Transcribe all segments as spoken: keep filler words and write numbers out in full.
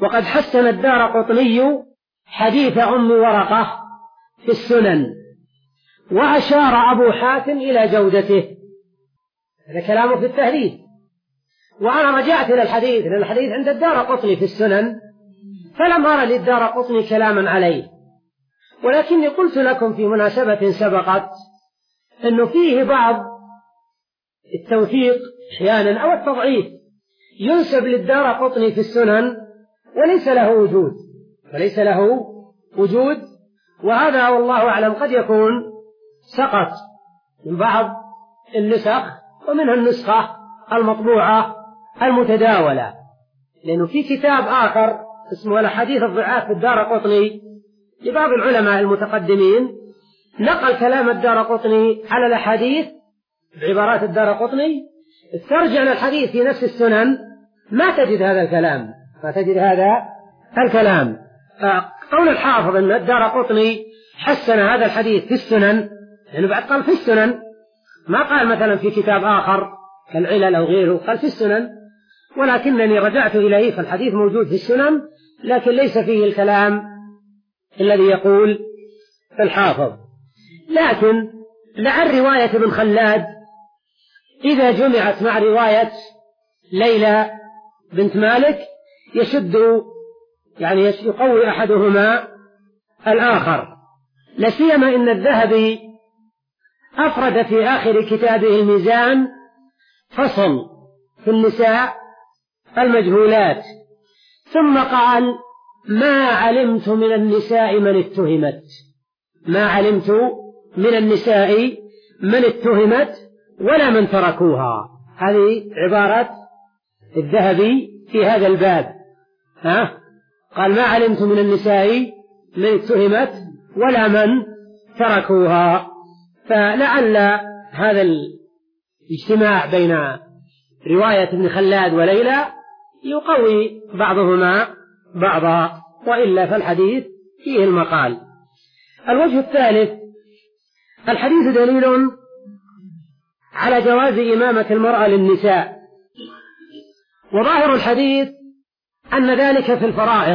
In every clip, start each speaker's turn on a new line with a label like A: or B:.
A: وقد حسن الدارقطني حديث أم ورقة في السنن، وأشار أبو حاتم إلى جودته. هذا كلامه في التهذيب. وأنا رجعت إلى الحديث، لأن الحديث عند الدارقطني في السنن، فلم أرى للدارقطني كلاما عليه، ولكني قلت لكم في مناسبة سبقت أنه فيه بعض التوثيق أحيانا أو التضعيف ينسب للدارقطني في السنن وليس له وجود وليس له وجود وهذا والله أعلم قد يكون سقط من بعض النسخ، ومنها النسخة المطبوعة المتداولة، لأنه في كتاب آخر اسمه الأحاديث الضعاف في الدارقطني لبعض العلماء المتقدمين نقل كلام الدارقطني على الأحاديث بعبارات الدارقطني، استرجع الحديث في نفس السنن ما تجد هذا الكلام ما تجد هذا الكلام قول الحافظ أن الدارقطني حسن هذا الحديث في السنن، لأنه يعني بعد قال في السنن، ما قال مثلا في كتاب آخر كالعلل أو غيره، قال في السنن، ولكنني رجعت إليه فالحديث موجود في السنن لكن ليس فيه الكلام الذي يقول الحافظ. لكن لعل رواية ابن خلاد إذا جمعت مع رواية ليلى بنت مالك يشد يعني يقوي أحدهما الآخر، لسيما إن الذهبي أفرد في آخر كتابه الميزان فصل في النساء المجهولات، ثم قال ما علمت من النساء من اتهمت ما علمت من النساء من اتهمت ولا من تركوها. هذه عبارة الذهبي في هذا الباب، ها؟ قال ما علمت من النساء من اتهمت ولا من تركوها. فلعل هذا الاجتماع بين رواية ابن خلاد وليلى يقوي بعضهما بعضا، وإلا فالحديث فيه المقال. الوجه الثالث: الحديث دليل على جواز إمامة المرأة للنساء، وظاهر الحديث أن ذلك في الفرائض،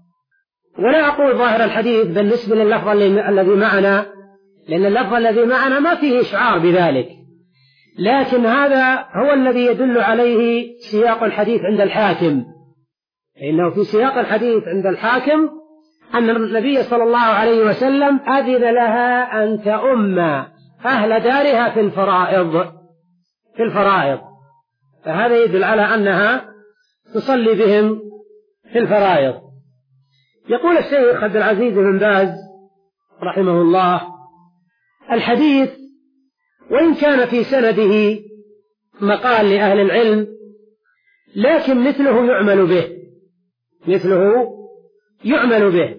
A: ولا أقول ظاهر الحديث بالنسبة لللفظ الذي معنا، لأن اللفظ الذي معنا ما فيه إشعار بذلك، لكن هذا هو الذي يدل عليه سياق الحديث عند الحاكم، فإنه في سياق الحديث عند الحاكم أن النبي صلى الله عليه وسلم أذن لها أن تؤم أهل دارها في الفرائض في الفرائض فهذا يدل على أنها تصلي بهم في الفرائض. يقول الشيخ عبد العزيز بن باز رحمه الله: الحديث وإن كان في سنده مقال لأهل العلم لكن مثله يعمل به مثله يعمل به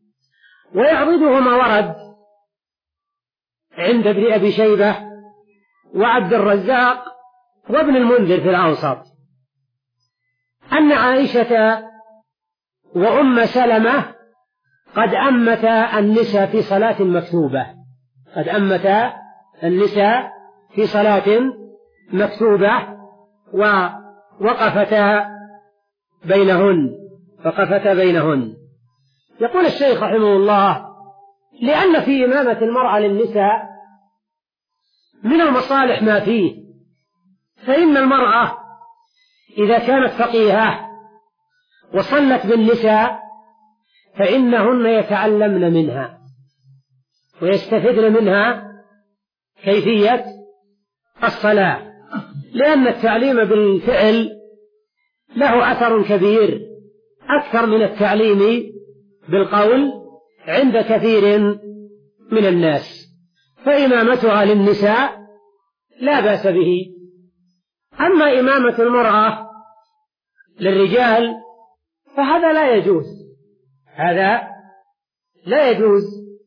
A: ويعضده ما ورد عند ابن أبي شيبة وعبد الرزاق وابن المنذر في الأوسط أن عائشة وأم سلمة قد أمتا النساء في صلاة مكتوبة قد أمتا النساء في صلاة مكتوبة ووقفتا بينهن وقفتا بينهن. يقول الشيخ رحمه الله: لأن في إمامة المرأة للنساء من المصالح ما فيه، فإن المرأة إذا كانت فقيهة وصلت بالنساء فإنهن يتعلمن منها ويستفدن منها كيفية الصلاة، لأن التعليم بالفعل له أثر كبير أكثر من التعليم بالقول عند كثير من الناس، فإمامتها للنساء لا بأس به. أما إمامة المرأة للرجال فهذا لا يجوز هذا لا يجوز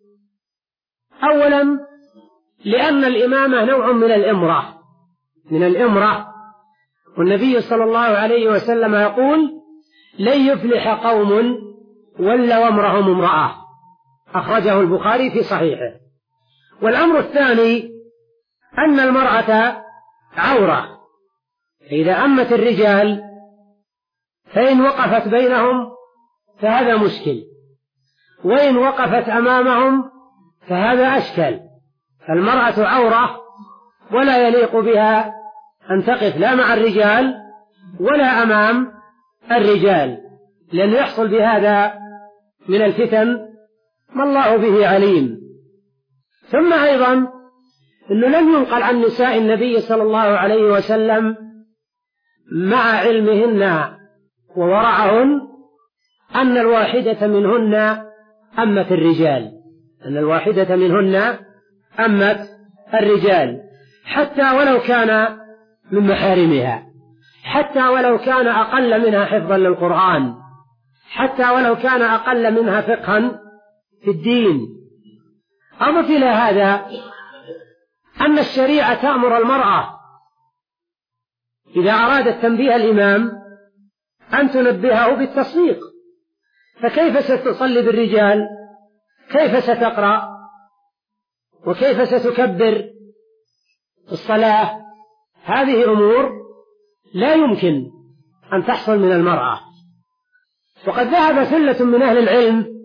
A: أولا لأن الإمامة نوع من الإمرة من الإمرة والنبي صلى الله عليه وسلم يقول: لن يفلح قوم ولوا أمرهم امرأة، أخرجه البخاري في صحيحه. والأمر الثاني أن المرأة عورة، إذا أمت الرجال فإن وقفت بينهم فهذا مشكل، وإن وقفت أمامهم فهذا أشكل. المرأة عورة ولا يليق بها أن تقف لا مع الرجال ولا أمام الرجال، لأن يحصل بهذا من الفتن ما الله به عليم. ثم أيضا أنه لم ينقل عن نساء النبي صلى الله عليه وسلم مع علمهن وورعهن أن الواحدة منهن أمت الرجال، أن الواحدة منهن أمت الرجال، حتى ولو كان من محارمها، حتى ولو كان أقل منها حفظا للقرآن، حتى ولو كان أقل منها فقها في الدين. أضف إلى هذا أن الشريعة تأمر المرأة إذا أرادت تنبيه الإمام أن تنبهه بالتصديق، فكيف ستصلي بالرجال؟ كيف ستقرأ؟ وكيف ستكبر الصلاة؟ هذه أمور لا يمكن أن تحصل من المرأة. وقد ذهب ثلة من أهل العلم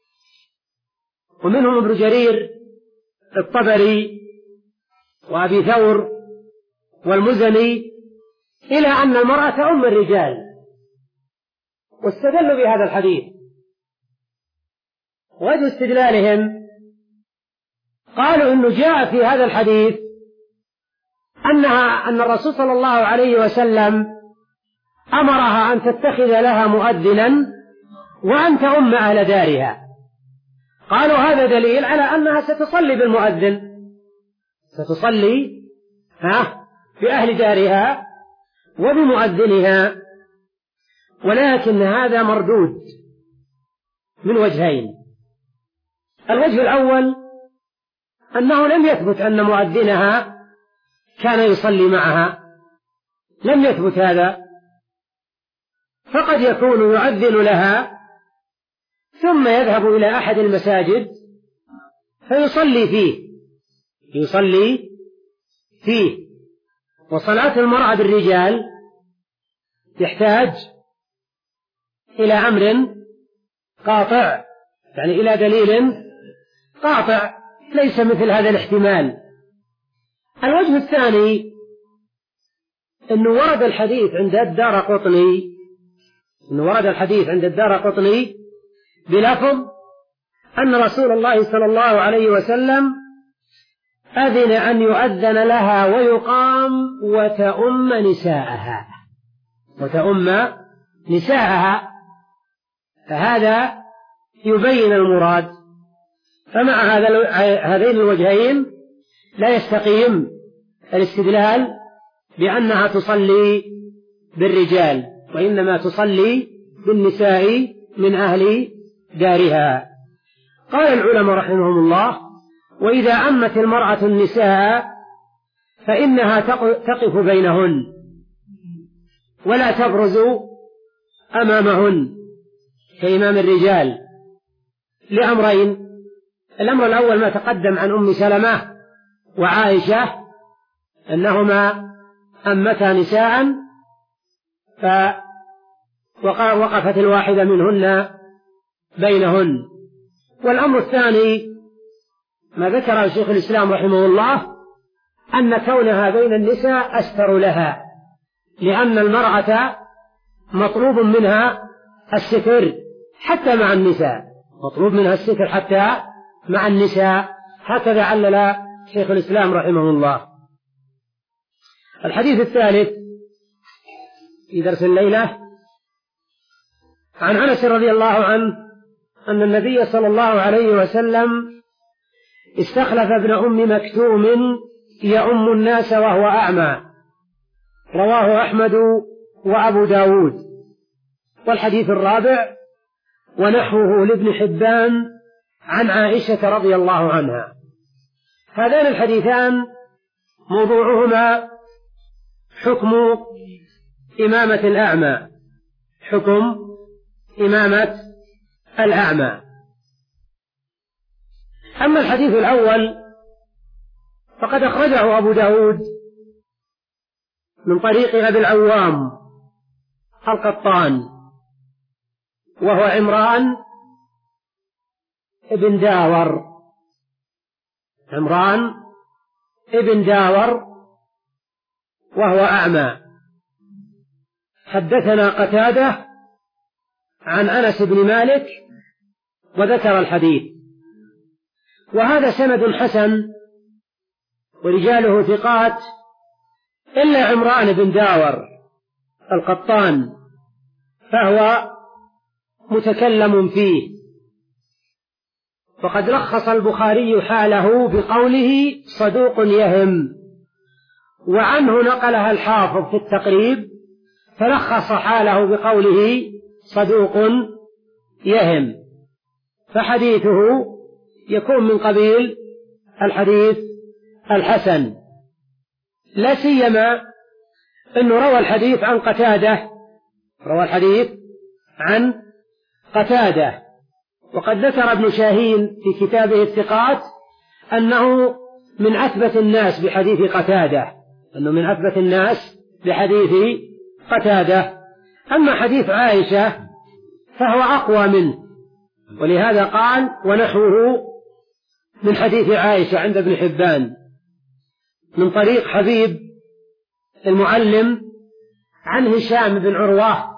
A: ومنهم ابن جرير الطبري وأبي ثور والمزني إلى أن المرأة أم الرجال، واستدلوا بهذا الحديث. وجه استدلالهم قالوا إنه جاء في هذا الحديث أنها أن الرسول صلى الله عليه وسلم أمرها أن تتخذ لها مؤذنا وأن تؤم أهل دارها. قالوا هذا دليل على أنها ستصلي بالمؤذن، ستصلي ها بأهل دارها وبمؤذنها. ولكن هذا مردود من وجهين. الوجه الأول أنه لم يثبت أن مؤذنها كان يصلي معها، لم يثبت هذا، فقد يكون يؤذن لها ثم يذهب إلى أحد المساجد فيصلي فيه يصلي فيه وصلاة المرأة بالرجال يحتاج إلى أمر قاطع، يعني إلى دليل قاطع، ليس مثل هذا الاحتمال. الوجه الثاني أنه ورد الحديث عند الدارقطني أنه ورد الحديث عند الدارقطني بلفظ أن رسول الله صلى الله عليه وسلم أذن أن يؤذن لها ويقام وتؤم نساءها وتؤم نساءها فهذا يبين المراد. فمع هذا هذين الوجهين لا يستقيم الاستدلال بأنها تصلي بالرجال، وإنما تصلي بالنساء من أهل دارها. قال العلماء رحمهم الله: وإذا أمت المرأة النساء فإنها تقف بينهن ولا تبرز أمامهن كإمام الرجال لأمرين. الأمر الأول ما تقدم عن أم سلمة وعائشة أنهما أمتا نساء فوقفت الواحدة منهن بينهن. والأمر الثاني ما ذكره شيخ الإسلام رحمه الله أن كونها بين النساء أستر لها، لأن المرأة مطلوب منها الستر حتى مع النساء، مطلوب منها الستر حتى مع النساء. هكذا علل شيخ الإسلام رحمه الله. الحديث الثالث في درس الليلة عن أنس رضي الله عنه أن النبي صلى الله عليه وسلم استخلف ابن أم مكتوم يؤم الناس وهو أعمى، رواه أحمد وأبو داود. والحديث الرابع ونحوه لابن حبان عن عائشة رضي الله عنها. هذان الحديثان موضوعهما حكم إمامة الأعمى، حكم إمامة الأعمى. أما الحديث الأول فقد أخرجه أبو داود من طريق أبي العوام القطان وهو عمران ابن داور. عمران ابن داور وهو أعمى. حدثنا قتادة عن أنس بن مالك وذكر الحديث. وهذا سند حسن ورجاله ثقات إلا عمران بن داور القطان فهو متكلم فيه. وقد لخص البخاري حاله بقوله صدوق يهم، وعنه نقلها الحافظ في التقريب فلخص حاله بقوله صدوق يهم، فحديثه يكون من قبيل الحديث الحسن، لا سيما أنه روى الحديث عن قتادة، روى الحديث عن قتادة. وقد ذكر ابن شاهين في كتابه الثقات أنه من أثبت الناس بحديث قتادة، أنه من أثبت الناس بحديث قتادة. أما حديث عائشة فهو أقوى منه، ولهذا قال ونحوه من حديث عائشة عند ابن حبان من طريق حبيب المعلم عن هشام بن عروة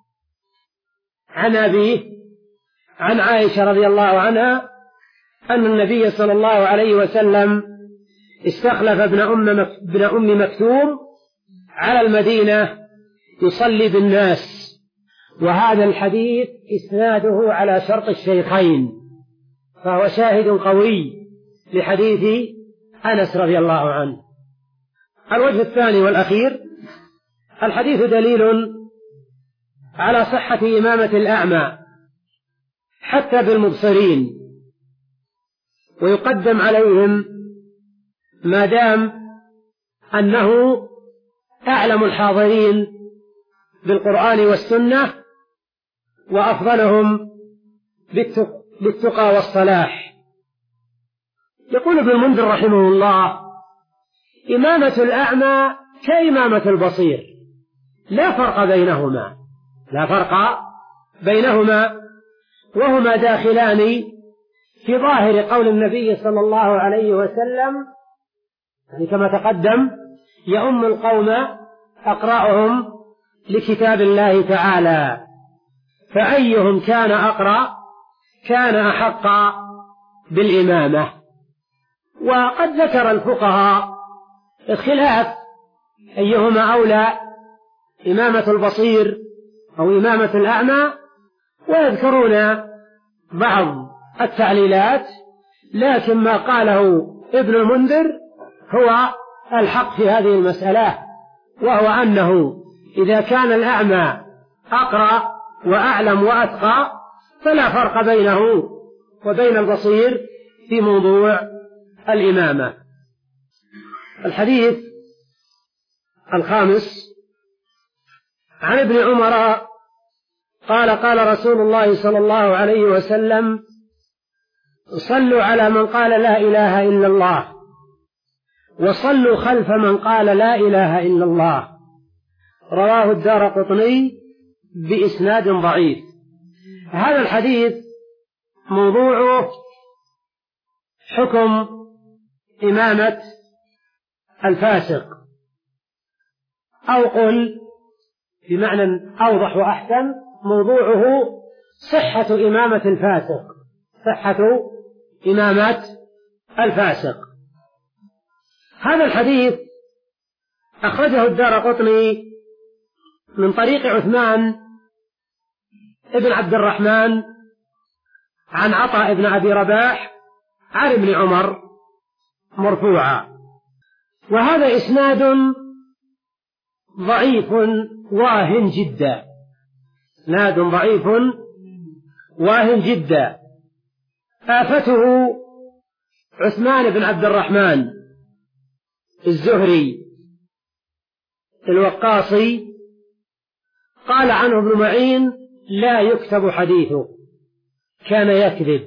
A: عن أبيه عن عائشة رضي الله عنها أن النبي صلى الله عليه وسلم استخلف ابن أم ابن أم مكتوم على المدينة يصلي بالناس. وهذا الحديث إسناده على شرط الشيخين، فهو شاهد قوي لحديث أنس رضي الله عنه. الوجه الثاني والأخير: الحديث دليل على صحة إمامة الأعمى حتى بالمبصرين، ويقدم عليهم ما دام أنه أعلم الحاضرين بالقرآن والسنة وأفضلهم بالتقى والصلاح. يقول ابن المنذر رحمه الله: إمامة الأعمى كإمامة البصير، لا فرق بينهما، لا فرق بينهما، وهما داخلان في ظاهر قول النبي صلى الله عليه وسلم، يعني كما تقدم: يؤم القوم أقرأهم لكتاب الله تعالى، فأيهم كان أقرأ كان أحق بالإمامة. وقد ذكر الفقهاء الخلاف أيهما أولى، إمامة البصير أو إمامة الأعمى، ويذكرون بعض التعليلات، لكن ما قاله ابن المنذر هو الحق في هذه المسألة، وهو أنه إذا كان الأعمى أقرأ وأعلم وأتقى فلا فرق بينه وبين البصير في موضوع الإمامة. الحديث الخامس: عن ابن عمر قال: قال رسول الله صلى الله عليه وسلم: صلوا على من قال لا إله إلا الله، وصلوا خلف من قال لا إله إلا الله. رواه الدارقطني بإسناد ضعيف. هذا الحديث موضوعه حكم إمامة الفاسق، أو قل بمعنى أوضح وأحسن موضوعه صحة إمامة الفاسق، صحة إمامة الفاسق. هذا الحديث أخرجه الدارقطني من طريق عثمان ابن عبد الرحمن عن عطاء ابن أبي رباح عن ابن عمر مرفوعا، وهذا إسناد ضعيف واهن جدا، إسناد ضعيف واهن جدا. آفته عثمان بن عبد الرحمن الزهري الوقاصي، قال عنه ابن معين: لا يكتب حديثه، كان يكذب.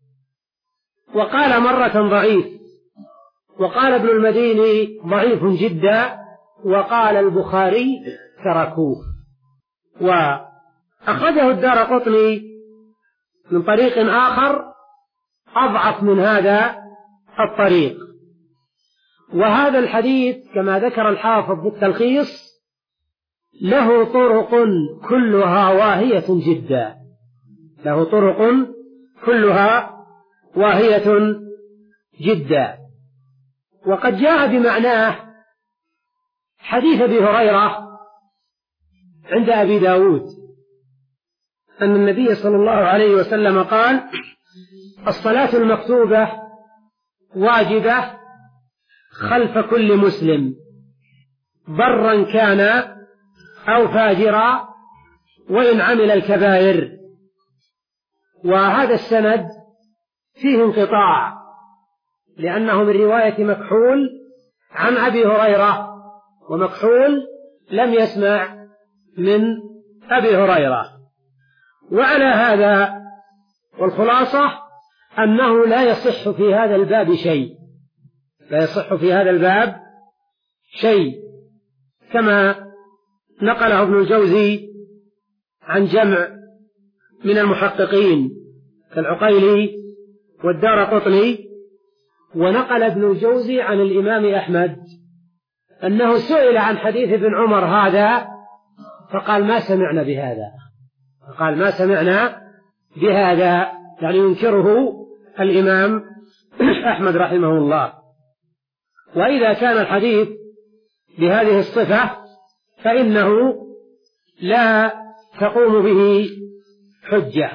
A: وقال مرة ضعيف، وقال ابن المديني ضعيف جدا، وقال البخاري تركوه. أخرجه الدارقطني من طريق آخر أضعف من هذا الطريق. وهذا الحديث كما ذكر الحافظ في التلخيص له طرق كلها واهية جدا، له طرق كلها واهية جدا. وقد جاء بمعناه حديث أبي هريرة عند أبي داود أن النبي صلى الله عليه وسلم قال: الصلاة المكتوبة واجبة خلف كل مسلم برا كان أو فاجرا وإن عمل الكبائر. وهذا السند فيه انقطاع لأنه من رواية مكحول عن أبي هريرة، ومكحول لم يسمع من أبي هريرة. وعلى هذا والخلاصة أنه لا يصح في هذا الباب شيء، لا يصح في هذا الباب شيء، كما نقله ابن الجوزي عن جمع من المحققين كالعقيلي والدارقطني. ونقل ابن الجوزي عن الإمام أحمد أنه سئل عن حديث ابن عمر هذا فقال: ما سمعنا بهذا، فقال ما سمعنا بهذا، يعني ينكره الإمام أحمد رحمه الله. وإذا كان الحديث بهذه الصفة فإنه لا تقوم به حجة.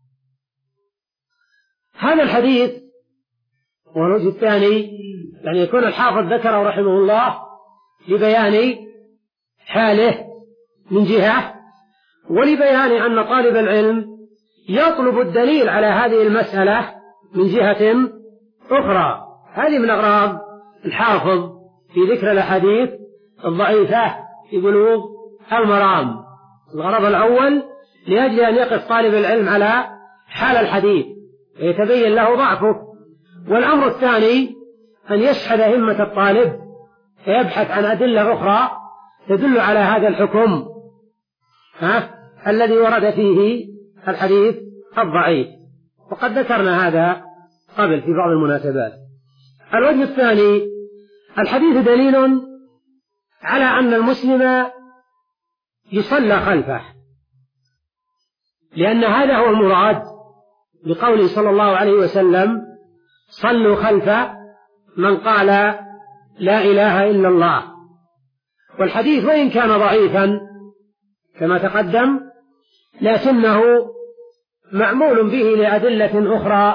A: هذا الحديث والوجه الثاني يعني يكون الحافظ ذكره رحمه الله لبيان حاله من جهة، ولبيان أن طالب العلم يطلب الدليل على هذه المسألة من جهة أخرى. هذه من أغراض الحافظ في ذكر الأحاديث الضعيفة في بلوغ المرام. الغرض الأول لأجل أن يقف طالب العلم على حال الحديث ويتبين له ضعفه، والأمر الثاني أن يشحذ همة الطالب فيبحث عن أدلة أخرى تدل على هذا الحكم ها الذي ورد فيه الحديث الضعيف، وقد ذكرنا هذا قبل في بعض المناسبات. الوجه الثاني: الحديث دليل على أن المسلم يصلى خلفه، لأن هذا هو المراد بقوله صلى الله عليه وسلم: صلوا خلف من قال لا إله إلا الله. والحديث وإن كان ضعيفا كما تقدم لكنه معمول به لأدلة أخرى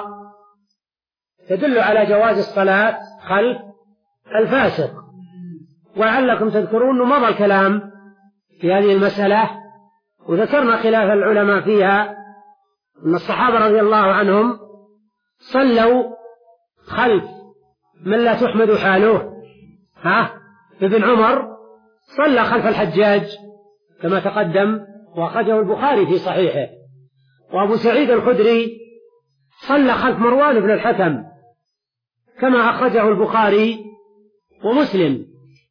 A: تدل على جواز الصلاة خلف الفاسق. ولعلكم تذكرون أنه مضى الكلام في هذه المسألة وذكرنا خلاف العلماء فيها، أن الصحابة رضي الله عنهم صلوا خلف من لا تحمد حاله. ها ابن عمر صلى خلف الحجاج كما تقدم وأخرجه البخاري في صحيحه، وأبو سعيد الخدري صلى خلف مروان بن الحكم كما أخرجه البخاري ومسلم،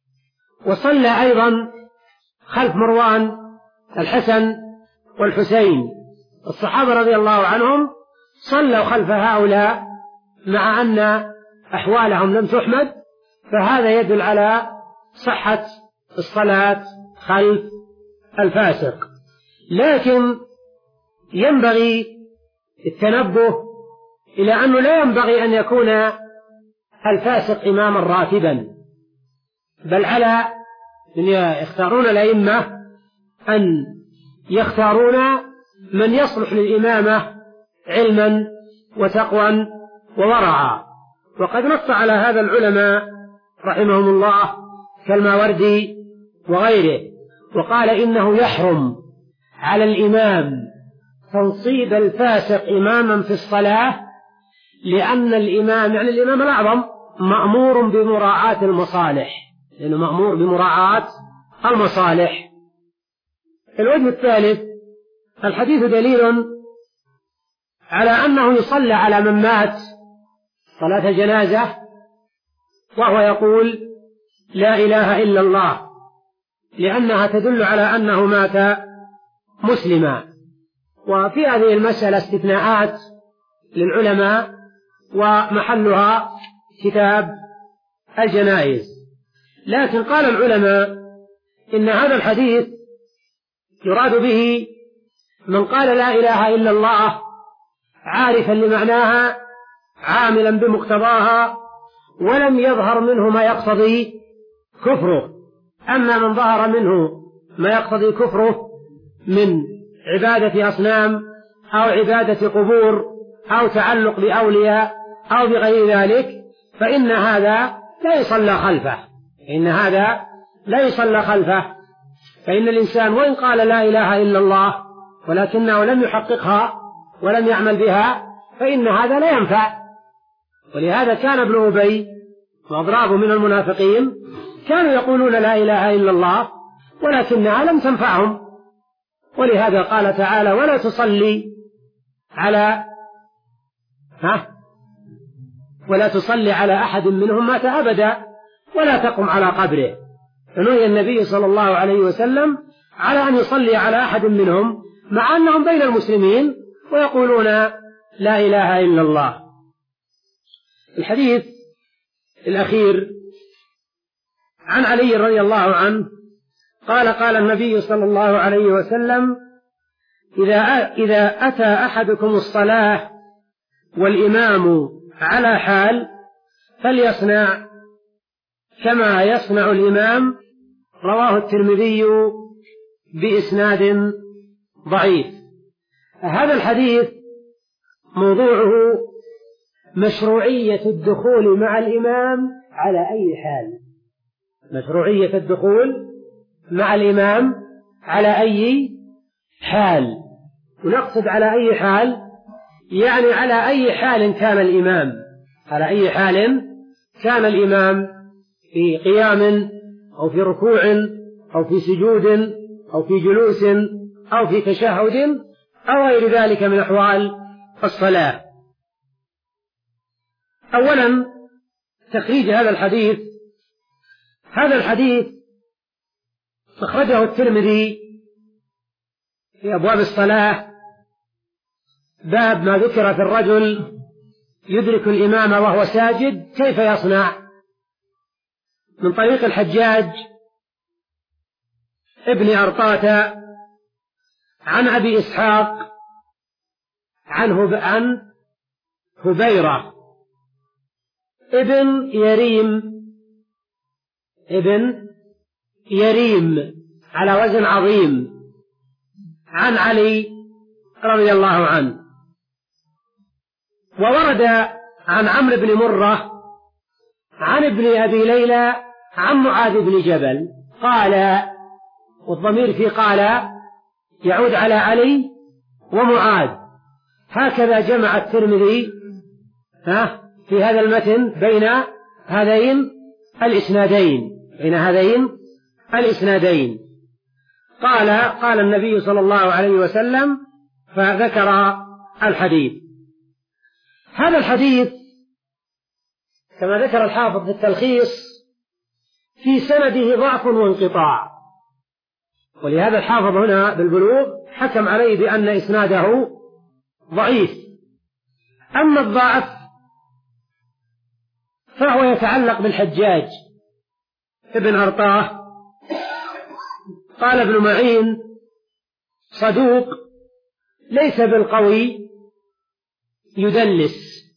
A: وصلى أيضا خلف مروان الحسن والحسين. الصحابة رضي الله عنهم صلوا خلف هؤلاء مع أن أحوالهم لم تحمد، فهذا يدل على صحة الصلاة خلف الفاسق. لكن ينبغي التنبه إلى أنه لا ينبغي أن يكون الفاسق إماما راتبا، بل على أن يختارون الأئمة أن يختارون من يصلح للإمامة علما وتقوى وورعا. وقد نص على هذا العلماء رحمهم الله كالماوردي وغيره، وقال إنه يحرم على الإمام تنصيب الفاسق إماما في الصلاة، لأن الإمام يعني الإمام الأعظم مأمور بمراعاة المصالح، لأنه مأمور بمراعاة المصالح. الوجه الثالث: الحديث دليل على أنه يصلى على من مات صلاة جنازة وهو يقول لا إله إلا الله، لأنها تدل على أنه مات مسلما. وفي هذه المسألة استثناءات للعلماء ومحلها كتاب الجنائز. لكن قال العلماء إن هذا الحديث يراد به من قال لا إله إلا الله عارفا لمعناها عاملا بمقتضاها ولم يظهر منه ما يقتضي كفره. أما من ظهر منه ما يقتضي كفره من عبادة أصنام أو عبادة قبور أو تعلق بأولياء أو بغير ذلك فإن هذا لا يصلى خلفه إن هذا لا يصلى خلفه فإن الإنسان وإن قال لا إله إلا الله ولكنه لم يحققها ولم يعمل بها فإن هذا لا ينفع. ولهذا كان ابن أبي وأضرابه من المنافقين كانوا يقولون لا إله إلا الله ولكنها لم تنفعهم. ولهذا قال تعالى ولا تصلي على ها ولا تصلي على أحد منهم مات أبدا ولا تقم على قبره. فنهي النبي صلى الله عليه وسلم على أن يصلي على أحد منهم مع أنهم بين المسلمين ويقولون لا إله إلا الله. الحديث الأخير عن علي رضي الله عنه قال قال النبي صلى الله عليه وسلم إذا إذا أتى أحدكم الصلاة والإمام على حال فليصنع كما يصنع الإمام. رواه الترمذي بإسناد ضعيف. هذا الحديث موضوعه مشروعية الدخول مع الإمام على أي حال مشروعية الدخول مع الإمام على أي حال. ونقصد على أي حال يعني على أي حال كان الإمام على أي حال كان الإمام في قيام أو في ركوع أو في سجود أو في جلوس أو في تشهد أو غير ذلك من أحوال الصلاة. أولا تخريج هذا الحديث. هذا الحديث أخرجه الترمذي في أبواب الصلاة باب ما ذكر في الرجل يدرك الإمام وهو ساجد كيف يصنع من طريق الحجاج ابن أرطاة عن أبي إسحاق عنه عن هبيرة ابن يريم ابن يريم على وزن عظيم عن علي رضي الله عنه. وورد عن عمرو بن مرة عن ابن أبي ليلى عن معاذ بن جبل قال والضمير في قال يعود على علي ومعاذ. هكذا جمع الترمذي في هذا المتن بين هذين الإسنادين بين هذين الإسنادين قال قال النبي صلى الله عليه وسلم فذكر الحديث. هذا الحديث كما ذكر الحافظ في التلخيص في سنده ضعف وانقطاع. ولهذا الحافظ هنا بالبلوغ حكم عليه بأن إسناده ضعيف. أما الضعف فهو يتعلق بالحجاج ابن أرطاه. قال ابن معين صدوق ليس بالقوي يدلس.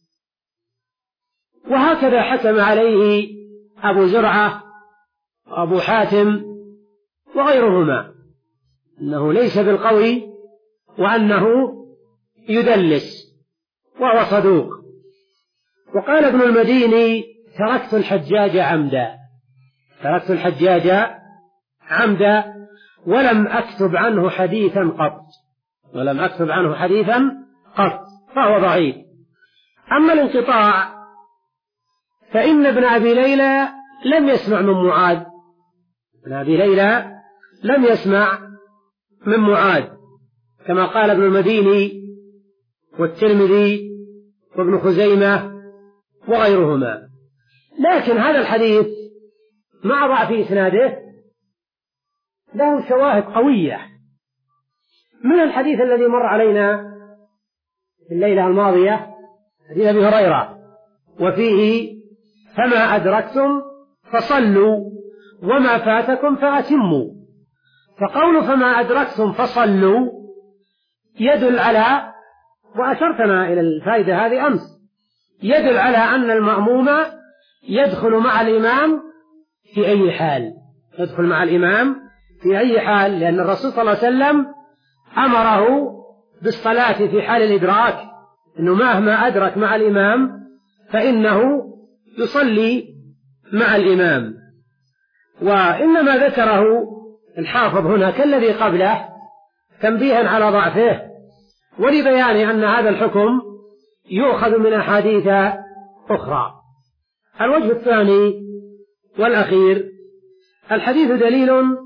A: وهكذا حكم عليه أبو زرعة وأبو حاتم وغيرهما أنه ليس بالقوي وأنه يدلس وهو صدوق. وقال ابن المديني تركت الحجاج عمدا تركت الحجاج عمدا ولم أكتب عنه حديثا قط ولم أكتب عنه حديثا قط فهو ضعيف. أما الانقطاع فإن ابن أبي ليلى لم يسمع من معاذ ابن أبي ليلى لم يسمع من معاذ كما قال ابن المديني والترمذي وابن خزيمة وغيرهما. لكن هذا الحديث مع ضعف إسناده له شواهد قوية من الحديث الذي مر علينا في الليلة الماضية حديث أبي هريرة وفيه فما أدركتم فصلوا وما فاتكم فأتموا. فقول فما أدركتم فصلوا يدل على، وأشرتنا إلى الفائدة هذه أمس، يدل على أن المأموم يدخل مع الإمام في أي حال، يدخل مع الإمام في أي حال، لأن الرسول صلى الله عليه وسلم أمره بالصلاة في حال الإدراك، أنه مهما أدرك مع الإمام فإنه يصلي مع الإمام. وإنما ذكره الحافظ هنا كالذي قبله تنبيها على ضعفه ولبيان أن هذا الحكم يؤخذ من أحاديث أخرى. الوجه الثاني والأخير: الحديث دليل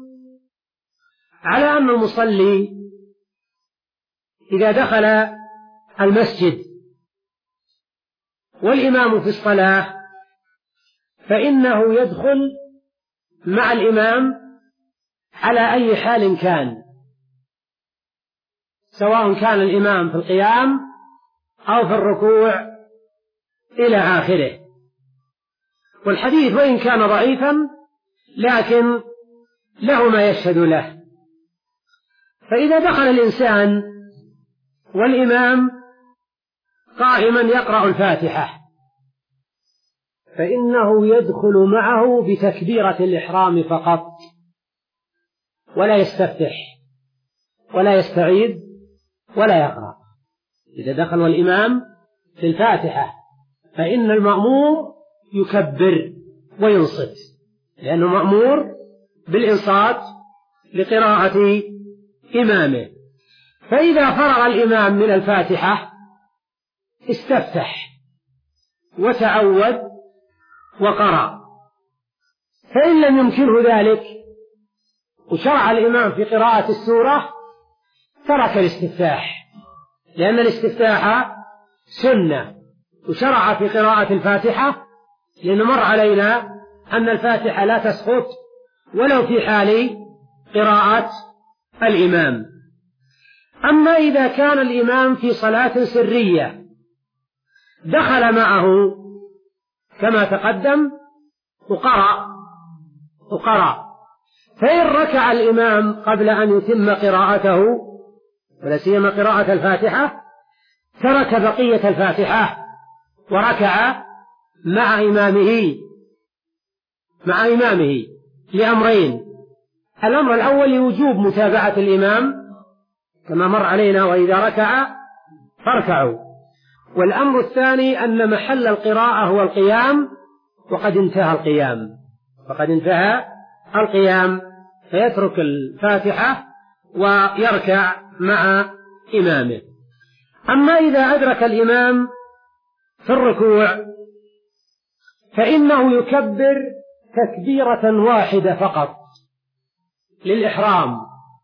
A: على أن المصلي إذا دخل المسجد والإمام في الصلاة فإنه يدخل مع الإمام على أي حال كان، سواء كان الإمام في القيام أو في الركوع إلى آخره. والحديث وإن كان ضعيفا لكن له ما يشهد له. فإذا دخل الإنسان والإمام قائما يقرأ الفاتحة فإنه يدخل معه بتكبيرة الإحرام فقط، ولا يستفتح ولا يستعيد ولا يقرأ. إذا دخل والإمام في الفاتحة فإن المأمور يكبر وينصت، لأنه مأمور بالإنصات لقراءة إمامه. فإذا فرغ الإمام من الفاتحة استفتح وتعود وقرأ. فإن لم يمكنه ذلك وشرع الإمام في قراءة السورة ترك الاستفتاح، لأن الاستفتاح سنة، وشرع في قراءة الفاتحة لأن مر علينا أن الفاتحة لا تسقط ولو في حال قراءة الإمام. أما إذا كان الإمام في صلاة سرية دخل معه كما تقدم وقرأ وقرأ فإن ركع الإمام قبل أن يتم قراءته ولا سيما قراءة الفاتحة ترك بقية الفاتحة وركع مع إمامه مع إمامه لأمرين: الأمر الأول وجوب متابعة الإمام كما مر علينا وإذا ركع فاركعوا، والأمر الثاني أن محل القراءة هو القيام وقد انتهى القيام وقد انتهى القيام فيترك الفاتحة ويركع مع إمامه. أما إذا أدرك الإمام في الركوع فإنه يكبر تكبيرة واحدة فقط للإحرام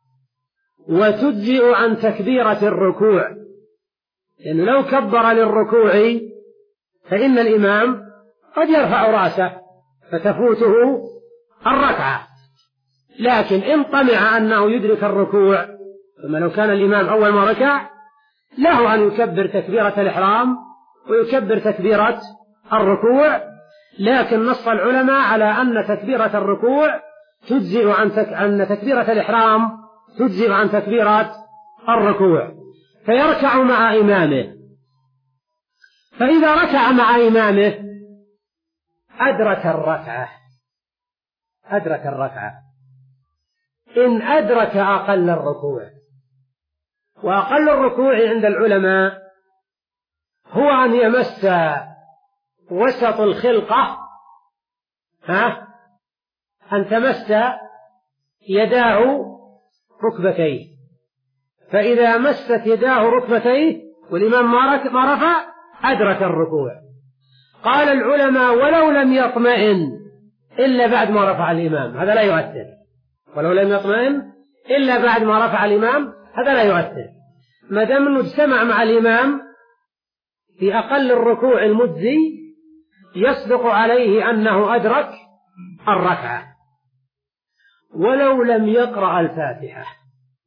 A: وتجزئ عن تكبيرة الركوع، لأنه لو كبر للركوع فإن الإمام قد يرفع رأسه فتفوته الركعة، لكن إن طمع أنه يدرك الركوع ثم لو كان الإمام أول ما ركع له أن يكبر تكبيرة الإحرام ويكبر تكبيرة الركوع، لكن نص العلماء على أن تكبيرة الركوع تجزئ عن, تك... عن تكبيرة الإحرام تجزئ عن تكبيرة الركوع، فيركع مع إمامه. فإذا ركع مع إمامه أدرك الركعة أدرك الركعة إن أدرك أقل الركوع. وأقل الركوع عند العلماء هو أن يمس وسط الخلقة ها أن تمس يداه ركبتيه، فإذا مست يداه ركبتيه والإمام ما رفع أدرك الركوع. قال العلماء ولو لم يطمئن إلا بعد ما رفع الإمام هذا لا يؤثر، ولو لم يطمئن إلا بعد ما رفع الإمام هذا لا يؤثر، ما دام أنه اجتمع مع الإمام في أقل الركوع المجزي يصدق عليه أنه أدرك الركعة ولو لم يقرأ الفاتحة،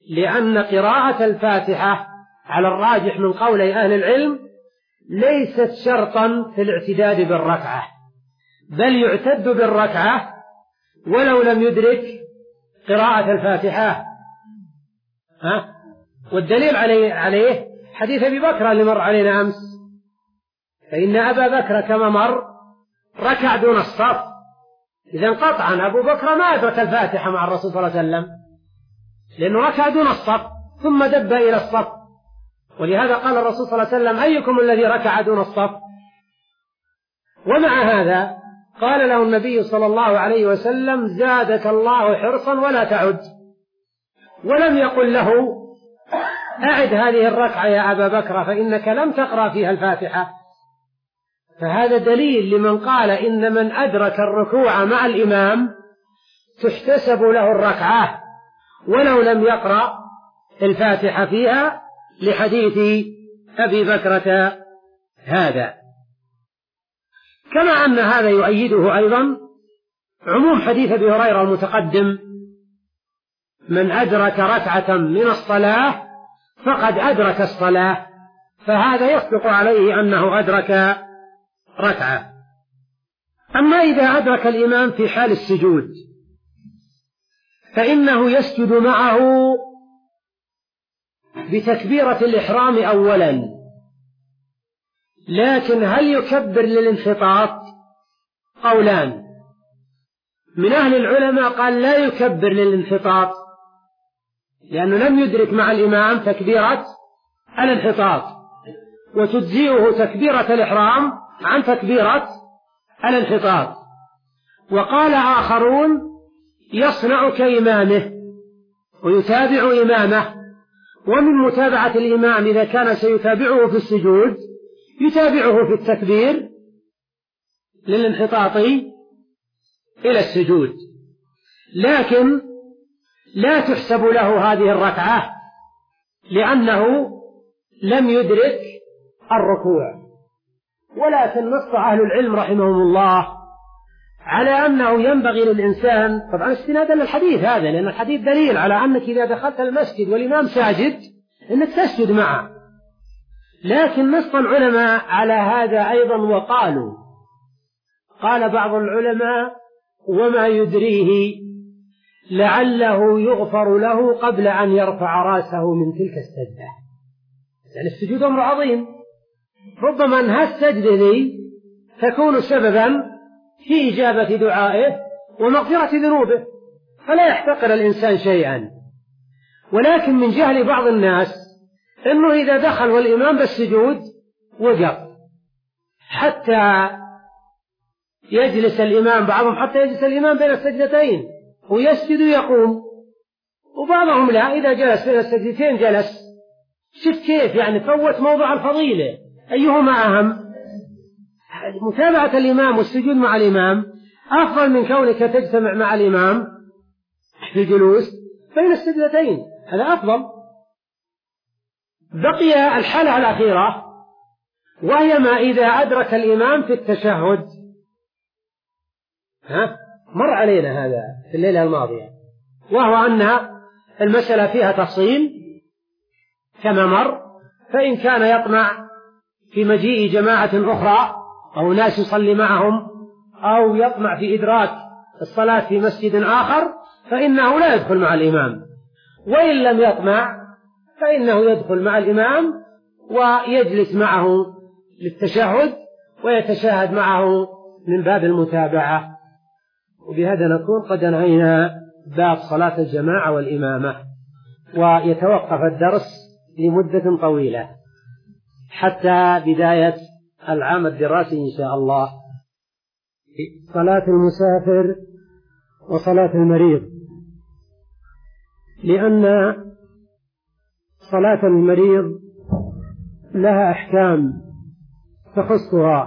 A: لأن قراءة الفاتحة على الراجح من قولي أهل العلم ليست شرطا في الاعتداد بالركعة، بل يعتد بالركعة ولو لم يدرك قراءة الفاتحة. ها؟ والدليل عليه, عليه حديث أبي بكر اللي مر علينا أمس، فإن أبا بكر كما مر ركع دون الصف. إذن قطعا أبو بكر ما أدرك الفاتحة مع الرسول صلى الله عليه وسلم، لأنه ركع دون الصف ثم دب إلى الصف. ولهذا قال الرسول صلى الله عليه وسلم: أيكم الذي ركع دون الصف؟ ومع هذا قال له النبي صلى الله عليه وسلم: زادك الله حرصا ولا تعد. ولم يقل له: أعد هذه الركعة يا أبا بكر فإنك لم تقرأ فيها الفاتحة. فهذا دليل لمن قال إن من أدرك الركوع مع الإمام تحتسب له الركعة ولو لم يقرأ الفاتحة فيها، لحديث أبي بكرة هذا. كما أن هذا يؤيده أيضا عموم حديث أبي هريرة المتقدم: من أدرك ركعة من الصلاة فقد أدرك الصلاة، فهذا يصدق عليه أنه أدرك ركعة. أما إذا أدرك الإمام في حال السجود فإنه يسجد معه بتكبيرة الإحرام أولا، لكن هل يكبر للانحطاط؟ قولان. من أهل العلماء قال لا يكبر للانحطاط، لأنه لم يدرك مع الإمام تكبيرة الانحطاط، وتجزئه تكبيرة الإحرام عن تكبيرة الانحطاط. وقال آخرون: يصنع كإمامه ويتابع إمامه، ومن متابعة الإمام إذا كان سيتابعه في السجود يتابعه في التكبير للانحطاط إلى السجود، لكن لا تحسب له هذه الركعة لأنه لم يدرك الركوع. ولكن نص أهل العلم رحمهم الله على أنه ينبغي للإنسان، طبعا استنادا للحديث هذا، لأن الحديث دليل على أنك إذا دخلت المسجد والإمام ساجد أنك تسجد معه، لكن نص العلماء على هذا أيضا وقالوا: قال بعض العلماء: وما يدريه لعله يغفر له قبل أن يرفع رأسه من تلك السجدة. يعني السجود أمر عظيم، ربما أن هالسجدة ذي تكون سببا في إجابة دعائه ومغفرة ذنوبه، فلا يحتقر الإنسان شيئا. ولكن من جهل بعض الناس إنه إذا دخل والإمام بالسجود وقف حتى يجلس الإمام، بعضهم حتى يجلس الإمام بين السجدتين ويسجد ويقوم، وبعضهم لا، إذا جلس بين السجدتين جلس. شوف كيف يعني فوت موضع الفضيلة. أيهما أهم؟ متابعة الإمام والسجود مع الإمام أفضل من كونك تجتمع مع الإمام في الجلوس بين السجدتين، هذا أفضل. بقي الحالة الأخيرة، وهي ما إذا أدرك الإمام في التشهد. ها؟ مر علينا هذا في الليلة الماضية، وهو أن المسألة فيها تفصيل كما مر. فإن كان يطمع في مجيء جماعة أخرى أو ناس يصلي معهم، أو يطمع في إدراك الصلاة في مسجد آخر، فإنه لا يدخل مع الإمام. وإن لم يطمع فإنه يدخل مع الإمام ويجلس معه للتشهد ويتشاهد معه من باب المتابعة. وبهذا نكون قد انهينا باب صلاة الجماعة والإمامة، ويتوقف الدرس لمدة طويلة حتى بداية العام الدراسي إن شاء الله. صلاة المسافر وصلاة المريض، لأن صلاة المريض لها أحكام تخصها،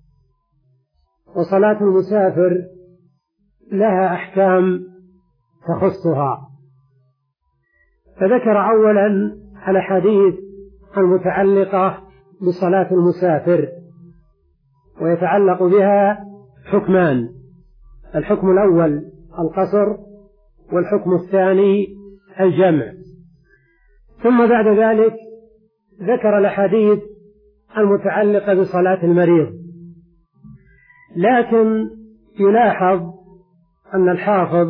A: وصلاة المسافر لها أحكام تخصها. فذكر أولا الأحاديث المتعلقة بصلاة المسافر، ويتعلق بها حكمان: الحكم الأول القصر، والحكم الثاني الجمع. ثم بعد ذلك ذكر الأحاديث المتعلقة بصلاة المريض، لكن يلاحظ أن الحافظ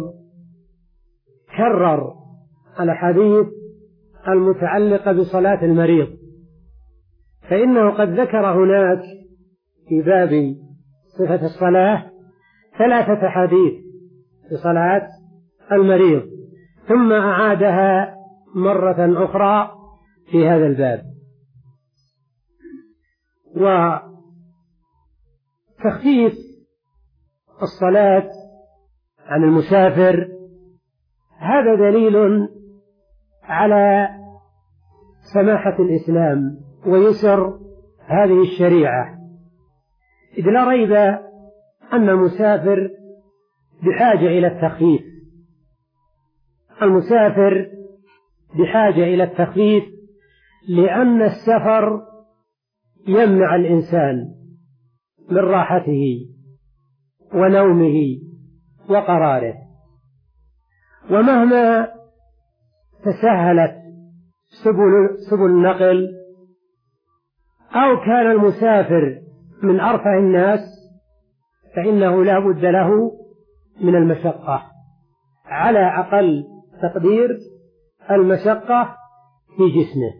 A: كرر الأحاديث المتعلقة بصلاة المريض، فإنه قد ذكر هناك في باب صفة الصلاة ثلاثة حديث بصلاة المريض، ثم أعادها مرة أخرى في هذا الباب. وتخفيف الصلاة عن المسافر هذا دليل على سماحة الإسلام ويسر هذه الشريعة، إذ لا ريب أن المسافر بحاجة إلى التخفيف، المسافر بحاجة إلى التخفيف لأن السفر يمنع الإنسان من راحته ونومه وقراره، ومهما تسهلت سبل, سبل النقل أو كان المسافر من أرفع الناس فإنه لا بد له من المشقة، على أقل تقدير المشقة في جسمه.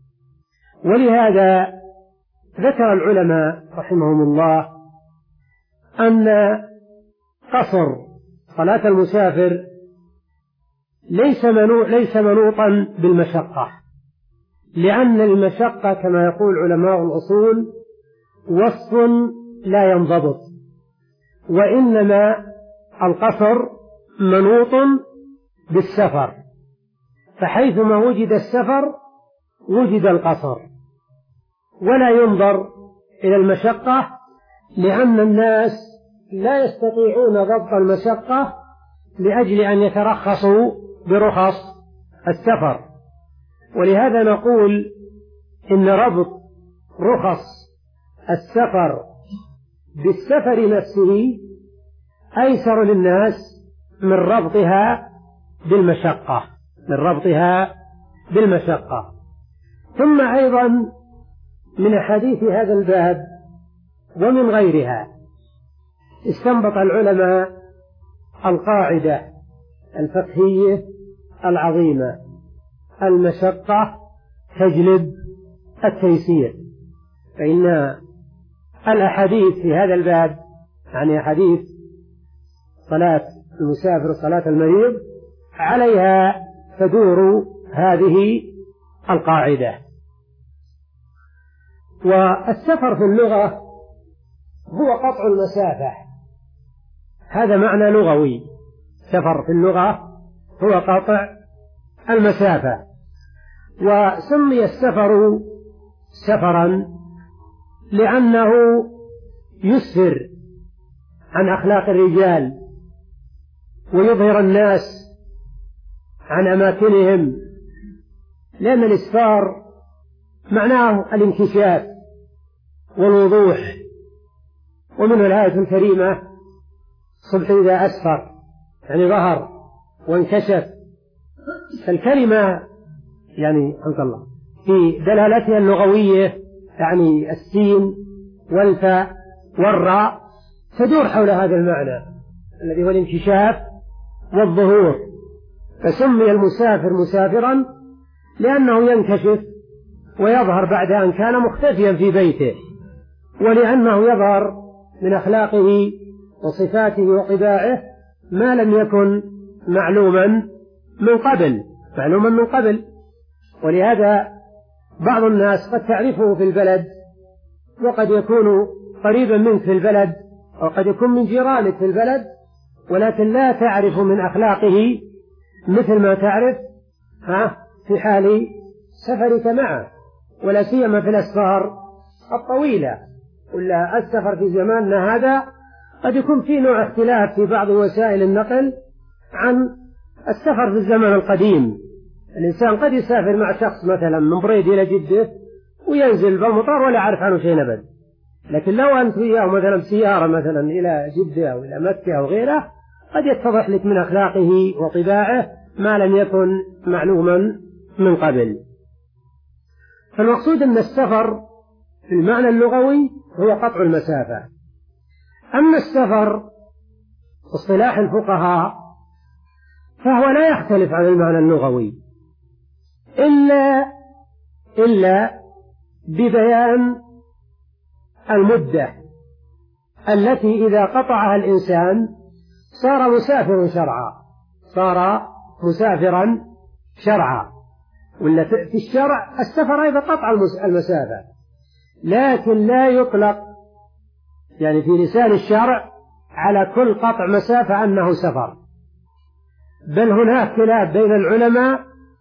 A: ولهذا ذكر العلماء رحمهم الله أن قصر صلاة المسافر ليس ليس منوطا بالمشقة، لأن المشقة كما يقول علماء الأصول وصف لا ينضبط، وإنما القصر منوط بالسفر، فحيثما وجد السفر وجد القصر، ولا ينظر إلى المشقة، لأن الناس لا يستطيعون ضبط المشقة لأجل أن يترخصوا برخص السفر. ولهذا نقول إن ربط رخص السفر بالسفر نفسه أيسر للناس من ربطها بالمشقة من ربطها بالمشقة. ثم أيضا من حديث هذا الباب ومن غيرها استنبط العلماء القاعدة الفقهية العظيمة: المشقة تجلب التيسير. فإن الأحاديث في هذا الباب يعني حديث صلاة المسافر وصلاة المريض عليها تدور هذه القاعدة. والسفر في اللغة هو قطع المسافة، هذا معنى لغوي. سفر في اللغة هو قطع المسافة، وسمي السفر سفرا لأنه يسفر عن أخلاق الرجال ويظهر الناس عن أماكنهم، لأن الإسفار معناه الانكشاف والوضوح، ومنه الآية الكريمة: الصبح إذا أسفر يعني ظهر وانكشف. فالكلمة يعني حمد الله في دلالتها اللغوية يعني السين والفاء والراء تدور حول هذا المعنى الذي هو الانكشاف والظهور. فسمي المسافر مسافرا لأنه ينكشف ويظهر بعد أن كان مختفيا في بيته، ولأنه يظهر من أخلاقه وصفاته وطباعه ما لم يكن معلوما من قبل معلوما من قبل ولهذا بعض الناس قد تعرفه في البلد وقد يكون قريبا منك في البلد، وقد يكون من جيرانك في البلد، ولكن لا تعرف من أخلاقه مثل ما تعرف ها في حال سفرك معه، ولا سيما في الأسفار الطويلة. ولا السفر في زماننا هذا قد يكون في نوع اختلاف في بعض وسائل النقل عن السفر في الزمن القديم. الإنسان قد يسافر مع شخص مثلا من بريد إلى جدة وينزل بالمطار ولا يعرف عنه شيء أبدا، لكن لو أنت وياه مثلا بسيارة مثلا إلى جدة أو إلى مكة أو غيره قد يتضح لك من أخلاقه وطباعه ما لم يكن معلوما من قبل. فالمقصود أن السفر في المعنى اللغوي هو قطع المسافة. أما السفر اصطلاح الفقهاء فهو لا يختلف عن المعنى اللغوي إلا إلا ببيان المدة التي إذا قطعها الإنسان صار مسافر شرعا صار مسافرا شرعا ولا في الشرع السفر أيضا قطع المسافة، لكن لا يطلق يعني في لسان الشرع على كل قطع مسافة أنه سفر، بل هناك خلاف بين العلماء